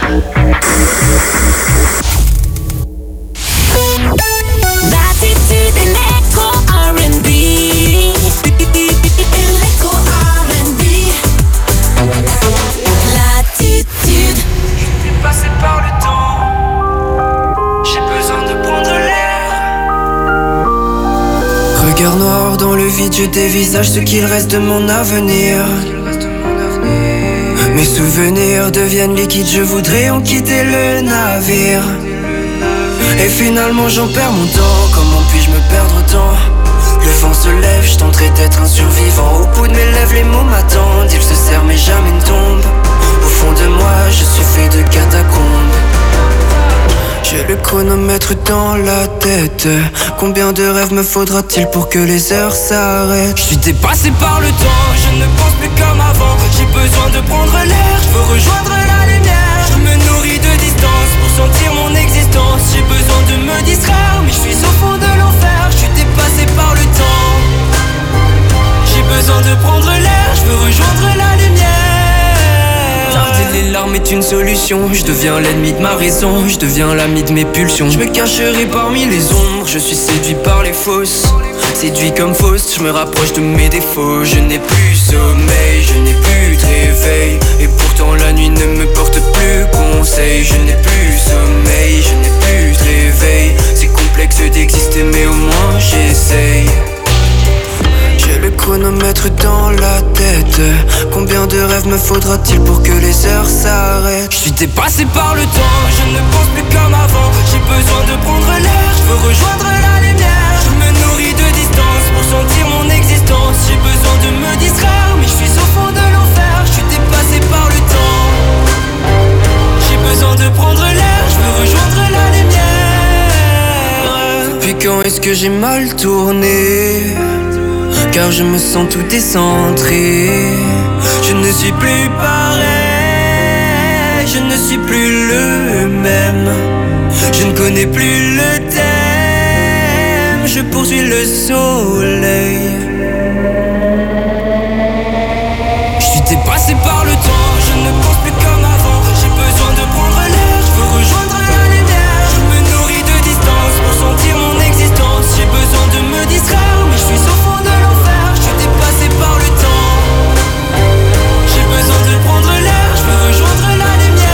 Latitude en Eco R and B. El Eco R and B. Latitude. J'étais passé par le temps. J'ai besoin de prendre l'air. Regard noir dans le vide, je dévisage ce qu'il reste de mon avenir. Mes souvenirs deviennent liquides, je voudrais en quitter le navire. Et finalement j'en perds mon temps, comment puis-je me perdre autant? Le vent se lève, je tenterai d'être un survivant. Au bout de mes lèvres les mots m'attendent, ils se serrent mais jamais ne tombent. Au fond de moi je suis fait de catacombes. J'ai le chronomètre dans la tête. Combien de rêves me faudra-t-il pour que les heures s'arrêtent? Je suis dépassé par le temps, je ne pense plus comme avant. J'ai besoin de prendre l'air, je veux rejoindre la lumière. Je me nourris de distance pour sentir mon existence. J'ai besoin de me distraire, mais je suis au fond de l'enfer. Je suis dépassé par le temps. J'ai besoin de prendre l'air, je veux rejoindre la lumière. Garder les larmes est une solution. Je deviens l'ennemi de ma raison, je deviens l'ami de mes pulsions. Je me cacherai parmi les ombres, je suis séduit par les fausses. Séduit comme fausse, je me rapproche de mes défauts. Je n'ai plus sommeil, je n'ai plus de réveil. Et pourtant la nuit ne me porte plus conseil. Je n'ai plus sommeil, je n'ai plus de réveil. C'est complexe d'exister mais au moins j'essaye. J'ai le chronomètre dans la tête. Combien de rêves me faudra-t-il pour que les heures s'arrêtent? Je suis dépassé par le temps, je ne pense plus comme avant. J'ai besoin de prendre l'air, je veux rejoindre la lumière. Je me nourris de distance pour sentir mon existence. J'ai besoin de me distraire, mais je suis au fond de l'enfer. Je suis dépassé par le temps. que j'ai mal tourné, car je me sens tout décentré. Je ne suis plus pareil, je ne suis plus le même. Je ne connais plus le thème, je poursuis le soleil. Je suis dépassé par le temps, je ne pense plus comme avant. J'ai besoin de prendre l'air, je veux rejoindre la lumière. Je me nourris de distance pour sentir mon existence. J'ai besoin de me distraire, mais je suis au fond de l'enfer. Je suis dépassé par le temps. J'ai besoin de prendre l'air, je veux rejoindre la lumière.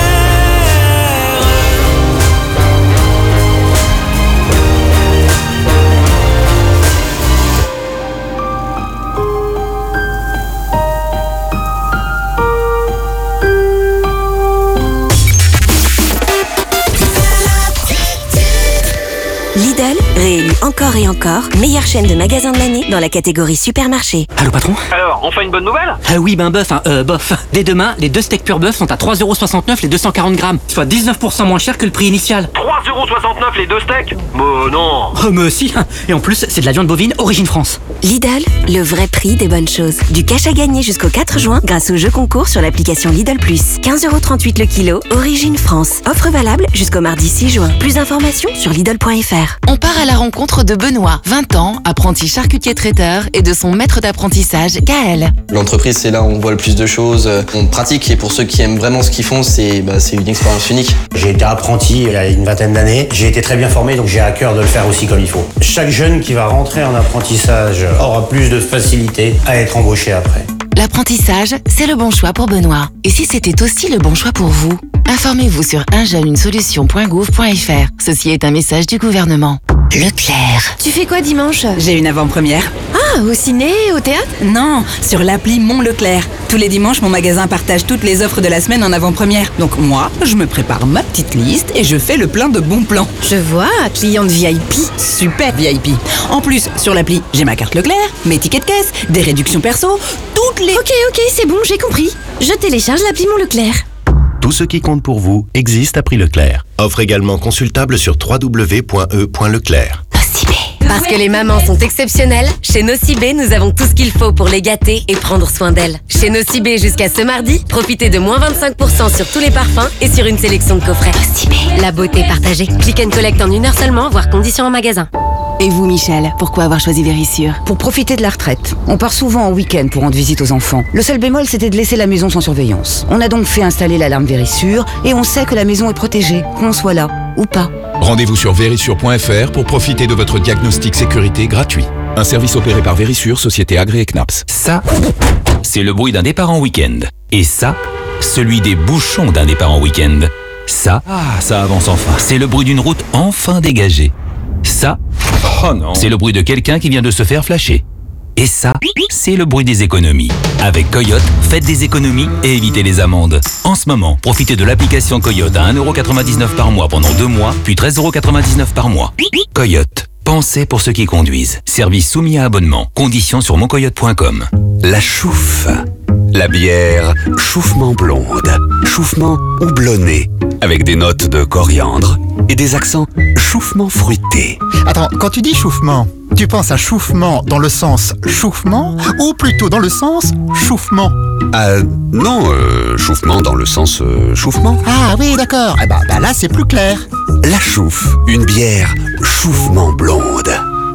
Lidl, réélu encore et encore, meilleure chaîne de magasins de l'année dans la catégorie supermarché. Allô patron? Alors, enfin une bonne nouvelle? Ah oui, ben bœuf, hein, euh, bof. Dès demain, les deux steaks pur bœuf sont à trois euros soixante-neuf les deux cent quarante grammes, soit dix-neuf pour cent moins cher que le prix initial. trois euros soixante-neuf les deux steaks? Mais non. Oh mais si, hein. Et en plus, c'est de la viande bovine origine France. Lidl, le vrai prix des bonnes choses. Du cash à gagner jusqu'au quatre juin grâce au jeu concours sur l'application Lidl Plus. quinze euros trente-huit le kilo, origine France. Offre valable jusqu'au mardi six juin. Plus d'informations sur Lidl point F R. On part à la rencontre de Benoît, vingt ans, apprenti charcutier traiteur, et de son maître d'apprentissage, Gaël. L'entreprise, c'est là où on voit le plus de choses, on pratique, et pour ceux qui aiment vraiment ce qu'ils font, c'est bah, c'est une expérience unique. J'ai été apprenti il y a une vingtaine d'années, j'ai été très bien formé, donc j'ai à cœur de le faire aussi comme il faut. Chaque jeune qui va rentrer en apprentissage aura plus de facilité à être embauché après. L'apprentissage, c'est le bon choix pour Benoît. Et si c'était aussi le bon choix pour vous? Informez-vous sur un jeune une solution point gouv point F R. Ceci est un message du gouvernement. Leclerc. Tu fais quoi dimanche? J'ai une avant-première. Ah, au ciné, au théâtre? Non, sur l'appli Mon Leclerc. Tous les dimanches, mon magasin partage toutes les offres de la semaine en avant-première. Donc moi, je me prépare ma petite liste et je fais le plein de bons plans. Je vois, cliente V I P. Super V I P. En plus, sur l'appli, j'ai ma carte Leclerc, mes tickets de caisse, des réductions perso, toutes les... Ok, ok, c'est bon, j'ai compris. Je télécharge l'appli Mon Leclerc. Tout ce qui compte pour vous existe à prix Leclerc. Offre également consultable sur w w w point e point leclerc. Parce que les mamans sont exceptionnelles, chez Nocibé, nous avons tout ce qu'il faut pour les gâter et prendre soin d'elles. Chez Nocibé, jusqu'à ce mardi, profitez de moins vingt-cinq pour cent sur tous les parfums et sur une sélection de coffrets. Nocibé, la beauté partagée. Click and collect en une heure seulement, voire conditions en magasin. Et vous, Michel, pourquoi avoir choisi Vérissure? Pour profiter de la retraite. On part souvent en week-end pour rendre visite aux enfants. Le seul bémol, c'était de laisser la maison sans surveillance. On a donc fait installer l'alarme Vérissure et on sait que la maison est protégée, qu'on soit là ou pas. Rendez-vous sur vérissure point F R pour profiter de votre diagnostic sécurité gratuit. Un service opéré par Vérissure, société agréée C N A P S. Ça, c'est le bruit d'un départ en week-end. Et ça, celui des bouchons d'un départ en week-end. Ça, ah, ça avance enfin. C'est le bruit d'une route enfin dégagée. Ça, oh non, c'est le bruit de quelqu'un qui vient de se faire flasher. Et ça, c'est le bruit des économies. Avec Coyote, faites des économies et évitez les amendes. En ce moment, profitez de l'application Coyote à un euro quatre-vingt-dix-neuf par mois pendant deux mois, puis treize euros quatre-vingt-dix-neuf par mois. Coyote, pensez pour ceux qui conduisent. Service soumis à abonnement. Conditions sur mon coyote point com. La chouffe. La bière chauffement blonde, chauffement houblonné, avec des notes de coriandre et des accents chauffement fruités. Attends, quand tu dis chauffement, tu penses à chauffement dans le sens chauffement ou plutôt dans le sens chauffement? Ah non, euh, chauffement dans le sens euh, chauffement. Ah oui, d'accord. Eh ben, ben là, c'est plus clair. La chouffe, une bière chauffement blonde.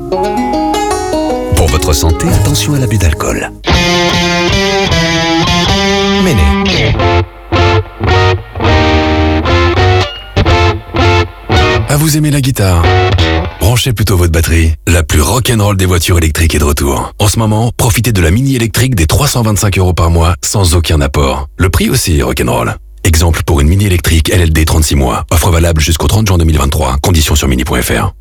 Pour votre santé, attention à l'abus d'alcool. Méné. Ah, vous aimez la guitare? Branchez plutôt votre batterie. La plus rock'n'roll des voitures électriques est de retour. En ce moment, profitez de la mini électrique des trois cent vingt-cinq euros par mois sans aucun apport. Le prix aussi est rock'n'roll. Exemple pour une mini électrique L L D trente-six mois. Offre valable jusqu'au trente juin deux mille vingt-trois. Conditions sur mini point F R.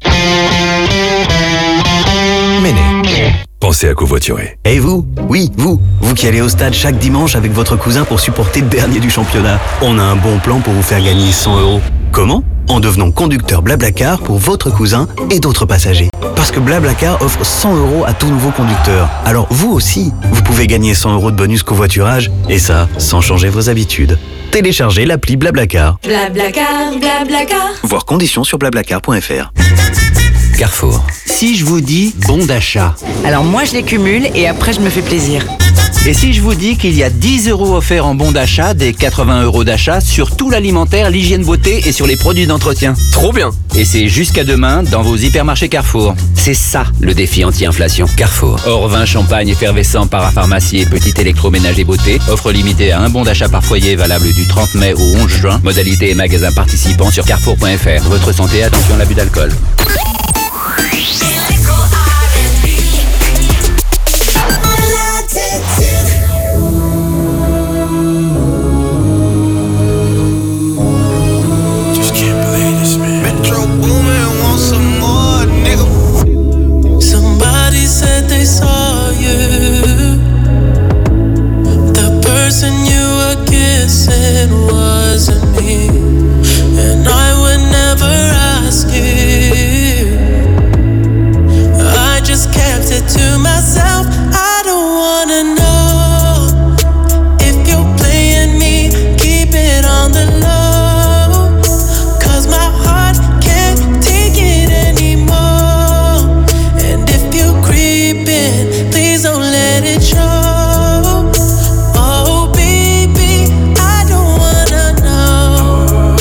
Méné. Pensez à covoiturer. Et vous? Oui, vous. Vous qui allez au stade chaque dimanche avec votre cousin pour supporter le dernier du championnat. On a un bon plan pour vous faire gagner cent euros. Comment? En devenant conducteur Blablacar pour votre cousin et d'autres passagers. Parce que Blablacar offre cent euros à tout nouveau conducteur. Alors vous aussi, vous pouvez gagner cent euros de bonus covoiturage, et ça, sans changer vos habitudes. Téléchargez l'appli Blablacar. Blablacar, Blablacar. Voir conditions sur blablacar point F R. Carrefour. Si je vous dis bon d'achat. Alors moi je les cumule et après je me fais plaisir. Et si je vous dis qu'il y a dix euros offerts en bon d'achat, des quatre-vingts euros d'achat sur tout l'alimentaire, l'hygiène beauté et sur les produits d'entretien. Trop bien. Et c'est jusqu'à demain dans vos hypermarchés Carrefour. C'est ça le défi anti-inflation. Carrefour. Or, vin, champagne, effervescent, parapharmacie et petit électroménager beauté. Offre limitée à un bon d'achat par foyer valable du trente mai au onze juin. Modalité et magasins participants sur carrefour point f r. Votre santé, attention à l'abus d'alcool. Somebody said they saw you. The person you were kissing wasn't me, and I would never ask you. I just kept it to myself. I don't wanna know if you're playing me. Keep it on the low, 'cause my heart can't take it anymore. And if you're creeping, please don't let it show. Oh baby, I don't wanna know.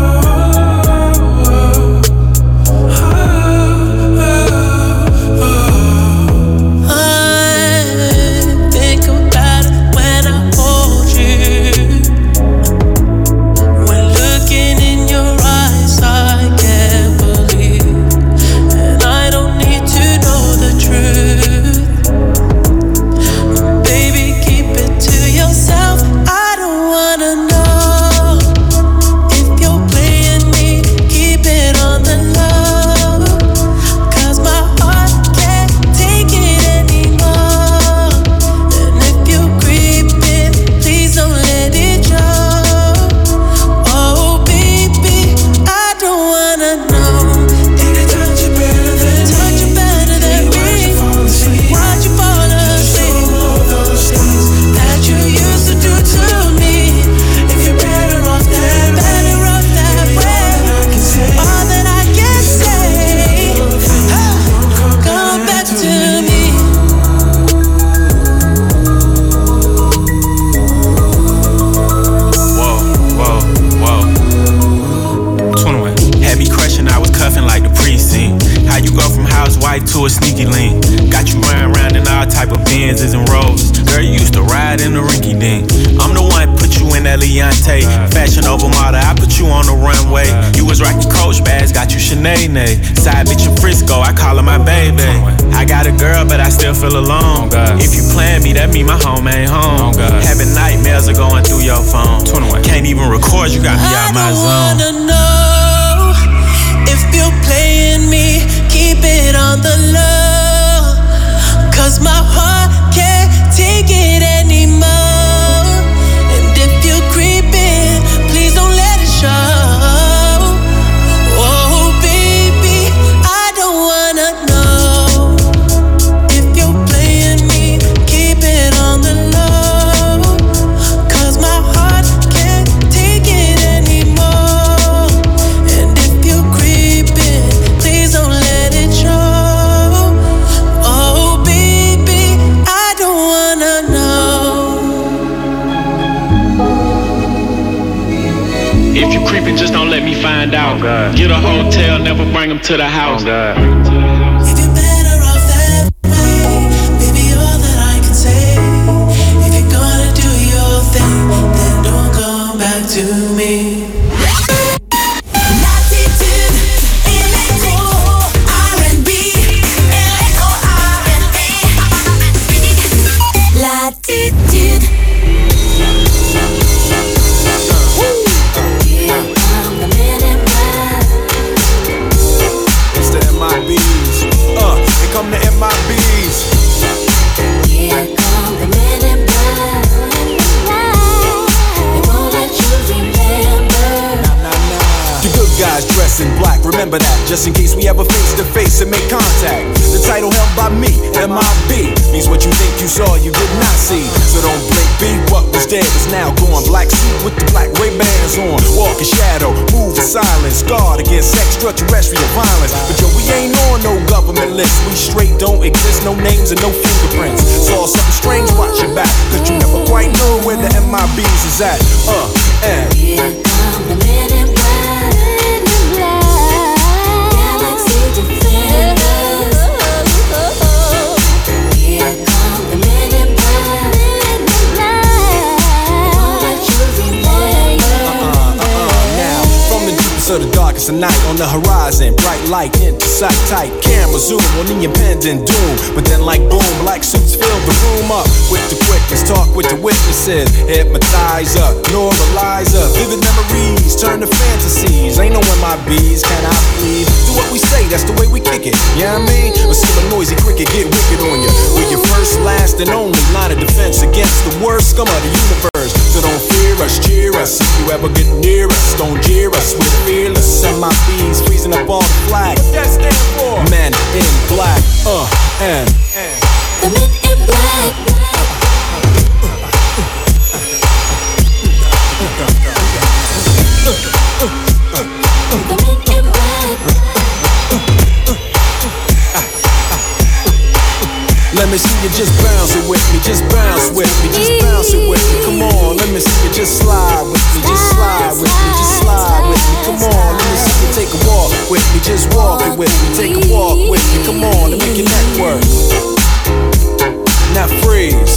I think about it when I hold you. When looking in your eyes, I can't believe. And I don't need to know the truth. Baby, keep it to yourself. I don't wanna know if you're playing me. Keep it on the low, 'cause my heart can't take it anymore. And if you're creeping, please don't let it show. Oh baby, I don't wanna know. Did it touch you better than touch you better than me? Why'd you fall asleep? That you used to do to me. If you're better off that better off that way. All that I can say, come back to me. Whoa, whoa, whoa. twenty-one. Had me crushing, I was cuffing like the precinct. How you go from housewife to a sneaky link? Got you running around in all type of Benzes and Rolls. Girl, you used to ride in the rinky dink. I'm the one put you in that Leontay. Fashion over model, I put you on the runway. You was rocking Coach bags, got you Sinead. Side bitch in Frisco, I call her my baby. I got a girl, but I still feel alone. If you plan me, that mean my home ain't home. Having nightmares are going through your phone. Can't even record, you got me out my I zone. wanna know if you're playing me. Keep it on the low, 'cause my heart can't take it anymore. And if you're creeping, please don't let it show. Oh baby, I don't wanna know if you're playing me. Keep it on the low, 'cause my heart can't take it anymore. And if you're creeping, please don't let it show. Oh baby, I don't wanna know. If you creeping, just don't let me find out. Get a hotel, never bring them to the house. If you're better off that way, baby, all that I can say. If you're gonna do your thing, then don't come back to me. Latitude, electro, R and B, electro, R and B. Latitude. It's the M I Bs. Uh, here come the M I Bs. Here come the men in black. They won't let you remember. The good guys dress in black. Remember remember that, just in case we ever face to face and make contact. The title held by me, M I B, means what you think you saw, you did not see. So don't blink, be what was dead is now gone. Black suit with the black Ray-Bans on, walk in shadow, move in silence, guard against extraterrestrial violence. But yo, we ain't on no government list, we straight don't exist, no names and no fingerprints. Saw something strange, watch your back, cause you never quite know where the M I Bs is at. Uh, and here come the men in black, men in black, Galaxy Defenders. Here come the men in black, men in black, all that you remember. Uh-uh, uh-uh, now, from the deepest of the darkest of night, on the horizon, bright light into sight, tight camera zoom on the impending doom. But then like boom, black suits fill the room up with the quickness, talk with the witnesses, hypnotizer, normalizer, vivid memories turn to fantasies. Ain't no M I Bs, can I please? Do what we say, that's the way we kick it, you know what I mean? Or see a noisy cricket get wicked on you. We're your first, last, and only line of defense against the worst scum of the universe. So don't fear us, cheer us, if you ever get near us, don't jeer us, we're fearless. M I Bs freezing up all the flag. What that stand for? Men in black, uh, and, and. The men in black. Let me see you just bounce it with me, just bounce with me, just bounce it with me. Come on, let me see you just slide with me, just slide with me, just slide with me. Come on, let me see you take a walk with me, just walk it with me, take a walk with me. Come on, and make your neck work. Now freeze.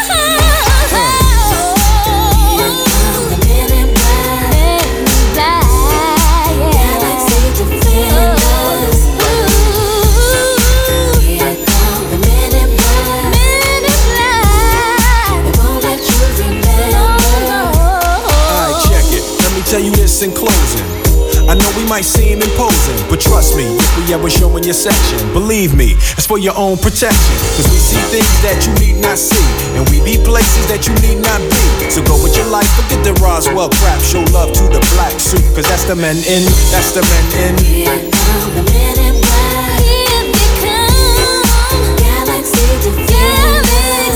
Tell you this in closing, I know we might seem imposing, but trust me, if we ever show in your section, believe me, it's for your own protection. Cause we see things that you need not see, and we be places that you need not be. So go with your life, forget the Roswell crap, show love to the black suit, cause that's the men in, that's the men in. Here come the men in black, here they come, Galaxy Defenders.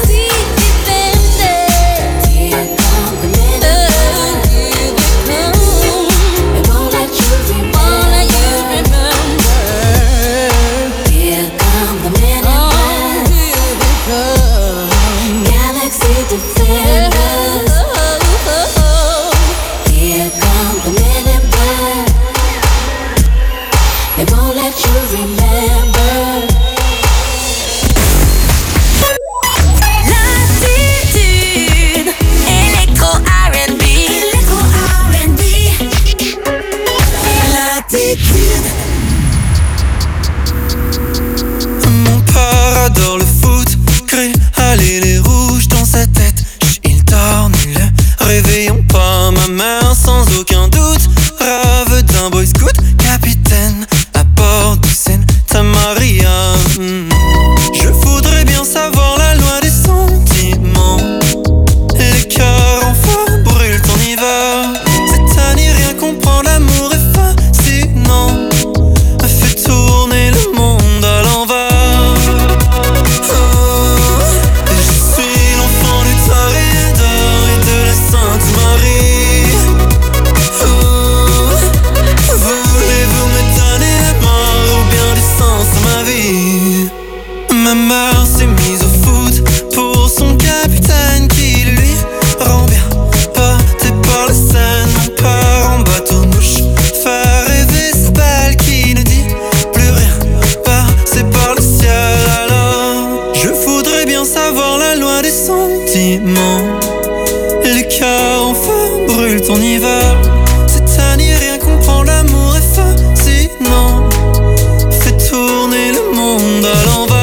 Mon père adore le foot, crée aller les rouges dans sa tête. Il dort ni le réveillons pas, ma mère sans aucun doute rêve d'un boy scout, capitaine à bord de Santa Maria. mm. Je voudrais bien savoir la loi des sentiments. Les cœurs en feu brûlent en hiver. C'est à n'y rien comprendre, l'amour est fascinant, fait tourner le monde à l'envers. Oh, je suis l'enfant du Toréador et de la Sainte Marie. Oh, voulez-vous me donner la mort ou bien du sens à ma vie? Ma mère s'est mise au foot pour son capitaine qui lui rend bien porté par la scène. Mon père en bateau mouche fait rêver cette balle qui ne dit plus rien, passé par le ciel. Alors je voudrais bien savoir la loi des sentiments. Les cœurs en feu brûlent en hiver. C'est à n'y rien comprendre, l'amour est fascinant, fait tourner le monde à l'envers.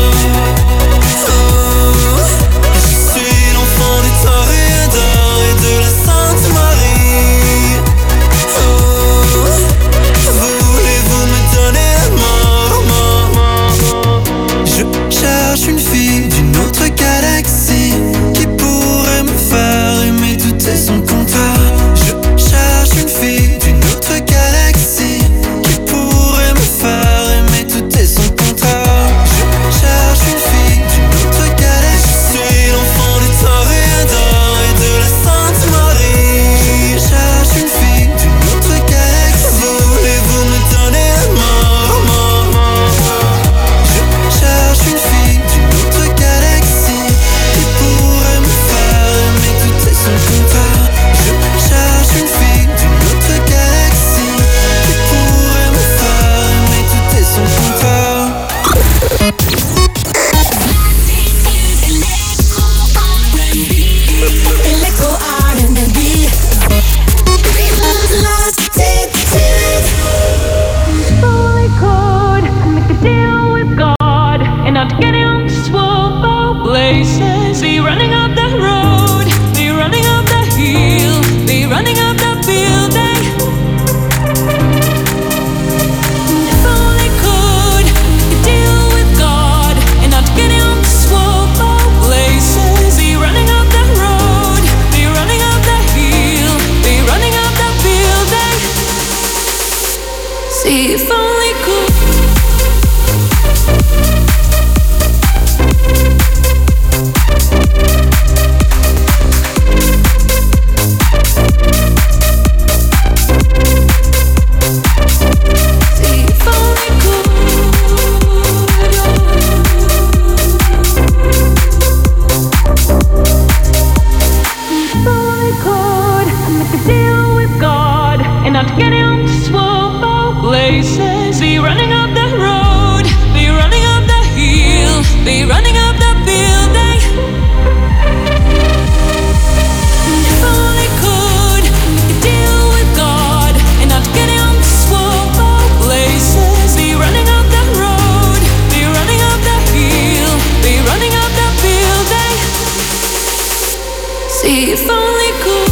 Oh, je suis l'enfant du Toréador et de la Sainte Marie. Oh, voulez-vous me donner la mort, mort? Je cherche une fille d'une autre galaxie qui pourrait me faire aimer tout et son contraire. Je cherche If only could.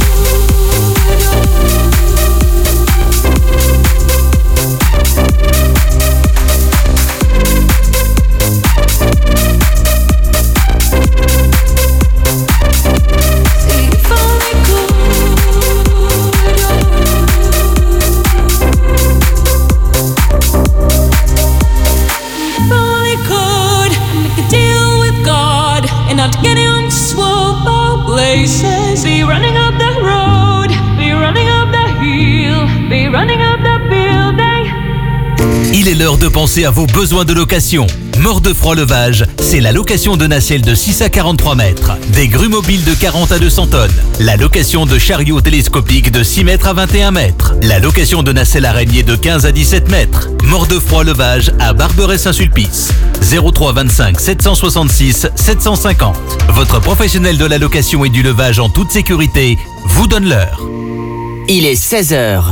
Get him to swap our places. Be running up the road, be running up the hill, be running up the building. Il est l'heure de penser à vos besoins de location. Mort-de-Froid-Levage, c'est la location de nacelles de six à quarante-trois mètres, des grues mobiles de quarante à deux cents tonnes, la location de chariots télescopiques de six mètres à vingt et un mètres, la location de nacelles araignées de quinze à dix-sept mètres. Mort-de-Froid-Levage à Barberet-Saint-Sulpice. zéro trois vingt-cinq sept cent soixante-six sept cent cinquante. Votre professionnel de la location et du levage en toute sécurité vous donne l'heure. Il est seize heures.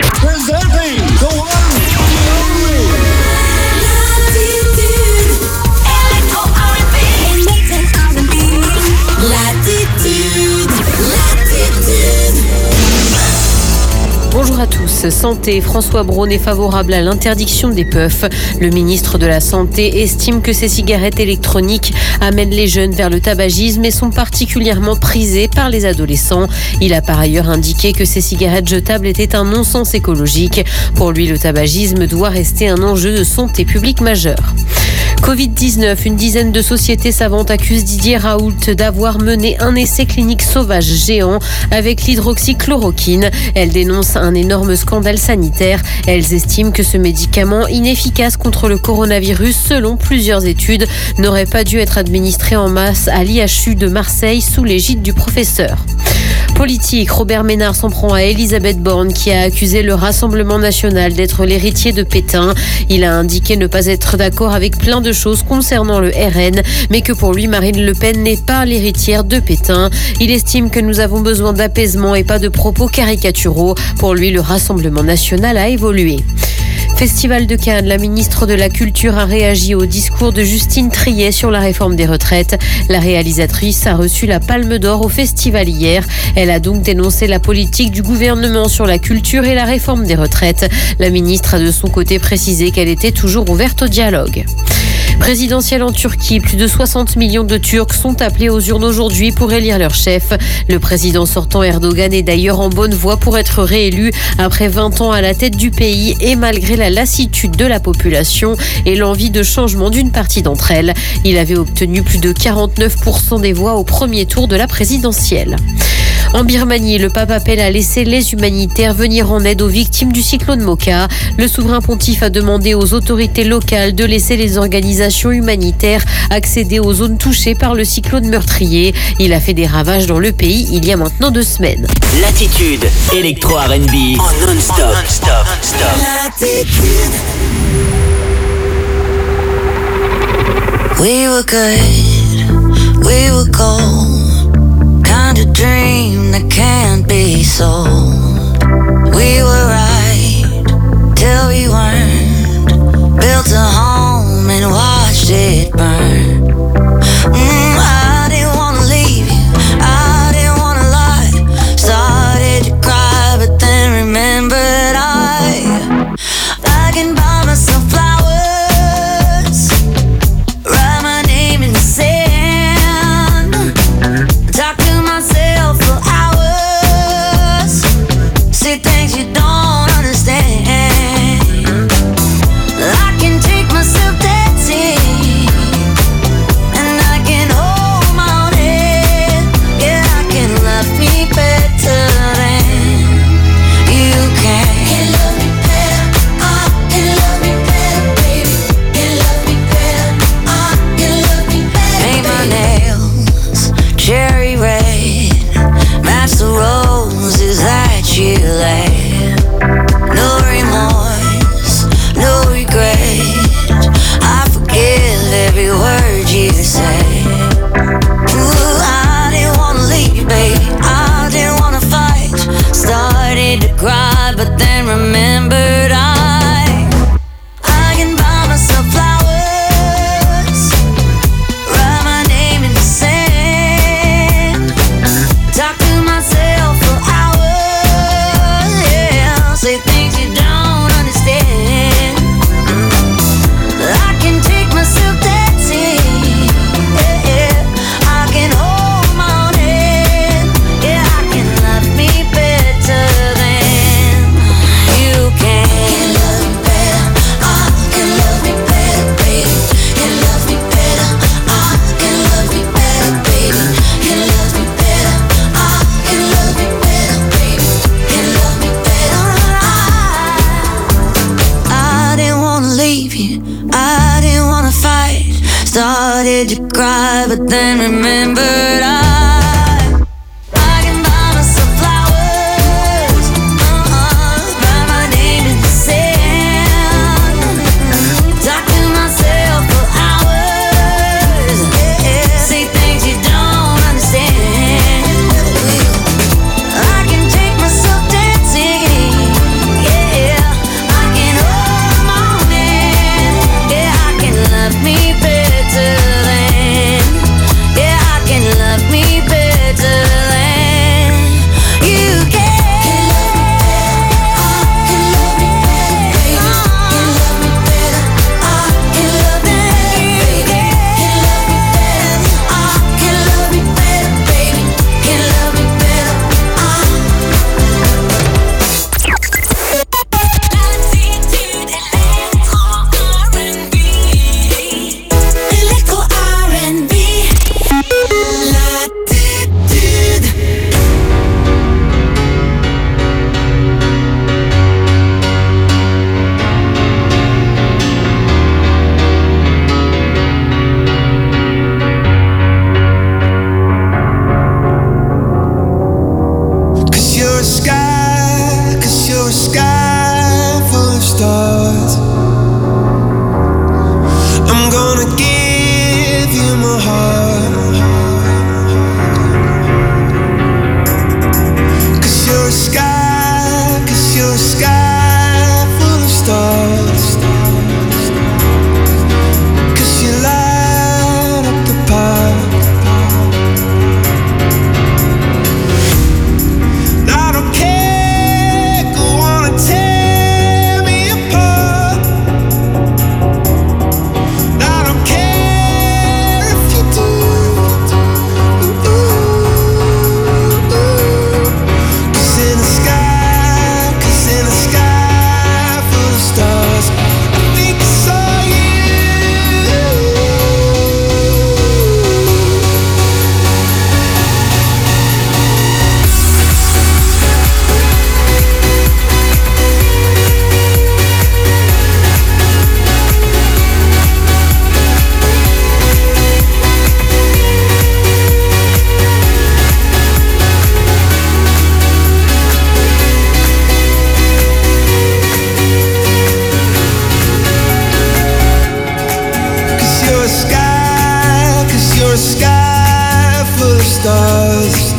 Bonjour à tous. Santé, François Braun est favorable à l'interdiction des puffs. Le ministre de la Santé estime que ces cigarettes électroniques amènent les jeunes vers le tabagisme et sont particulièrement prisées par les adolescents. Il a par ailleurs indiqué que ces cigarettes jetables étaient un non-sens écologique. Pour lui, le tabagisme doit rester un enjeu de santé publique majeur. covid dix-neuf, une dizaine de sociétés savantes accusent Didier Raoult d'avoir mené un essai clinique sauvage géant avec l'hydroxychloroquine. Elles dénoncent un énorme scandale sanitaire. Elles estiment que ce médicament inefficace contre le coronavirus, selon plusieurs études, n'aurait pas dû être administré en masse à l'I H U de Marseille sous l'égide du professeur. Politique, Robert Ménard s'en prend à Elisabeth Borne qui a accusé le Rassemblement national d'être l'héritier de Pétain. Il a indiqué ne pas être d'accord avec plein de choses concernant le R N, mais que pour lui, Marine Le Pen n'est pas l'héritière de Pétain. Il estime que nous avons besoin d'apaisement et pas de propos caricaturaux. Pour lui, le Rassemblement national a évolué. Festival de Cannes, la ministre de la Culture a réagi au discours de Justine Triet sur la réforme des retraites. La réalisatrice a reçu la Palme d'Or au festival hier. Elle a donc dénoncé la politique du gouvernement sur la culture et la réforme des retraites. La ministre a de son côté précisé qu'elle était toujours ouverte au dialogue. Présidentielle en Turquie, plus de soixante millions de Turcs sont appelés aux urnes aujourd'hui pour élire leur chef. Le président sortant Erdogan est d'ailleurs en bonne voie pour être réélu après vingt ans à la tête du pays et malgré la lassitude de la population et l'envie de changement d'une partie d'entre elles. Il avait obtenu plus de quarante-neuf pour cent des voix au premier tour de la présidentielle. En Birmanie, le pape appelle à laisser les humanitaires venir en aide aux victimes du cyclone Mocha. Le souverain pontife a demandé aux autorités locales de laisser les organisations humanitaires accéder aux zones touchées par le cyclone meurtrier. Il a fait des ravages dans le pays il y a maintenant deux semaines. L'attitude, électro R and B en non-stop. Non-stop. Non-stop. We were good, we were gold. Kind of dream that can't be sold. We were right till we weren't. Built a home and watched it burn. Mm, I didn't wanna leave you, I didn't wanna lie. Started to cry but then remembered I I can buy myself flowers, write my name in the sand. stars.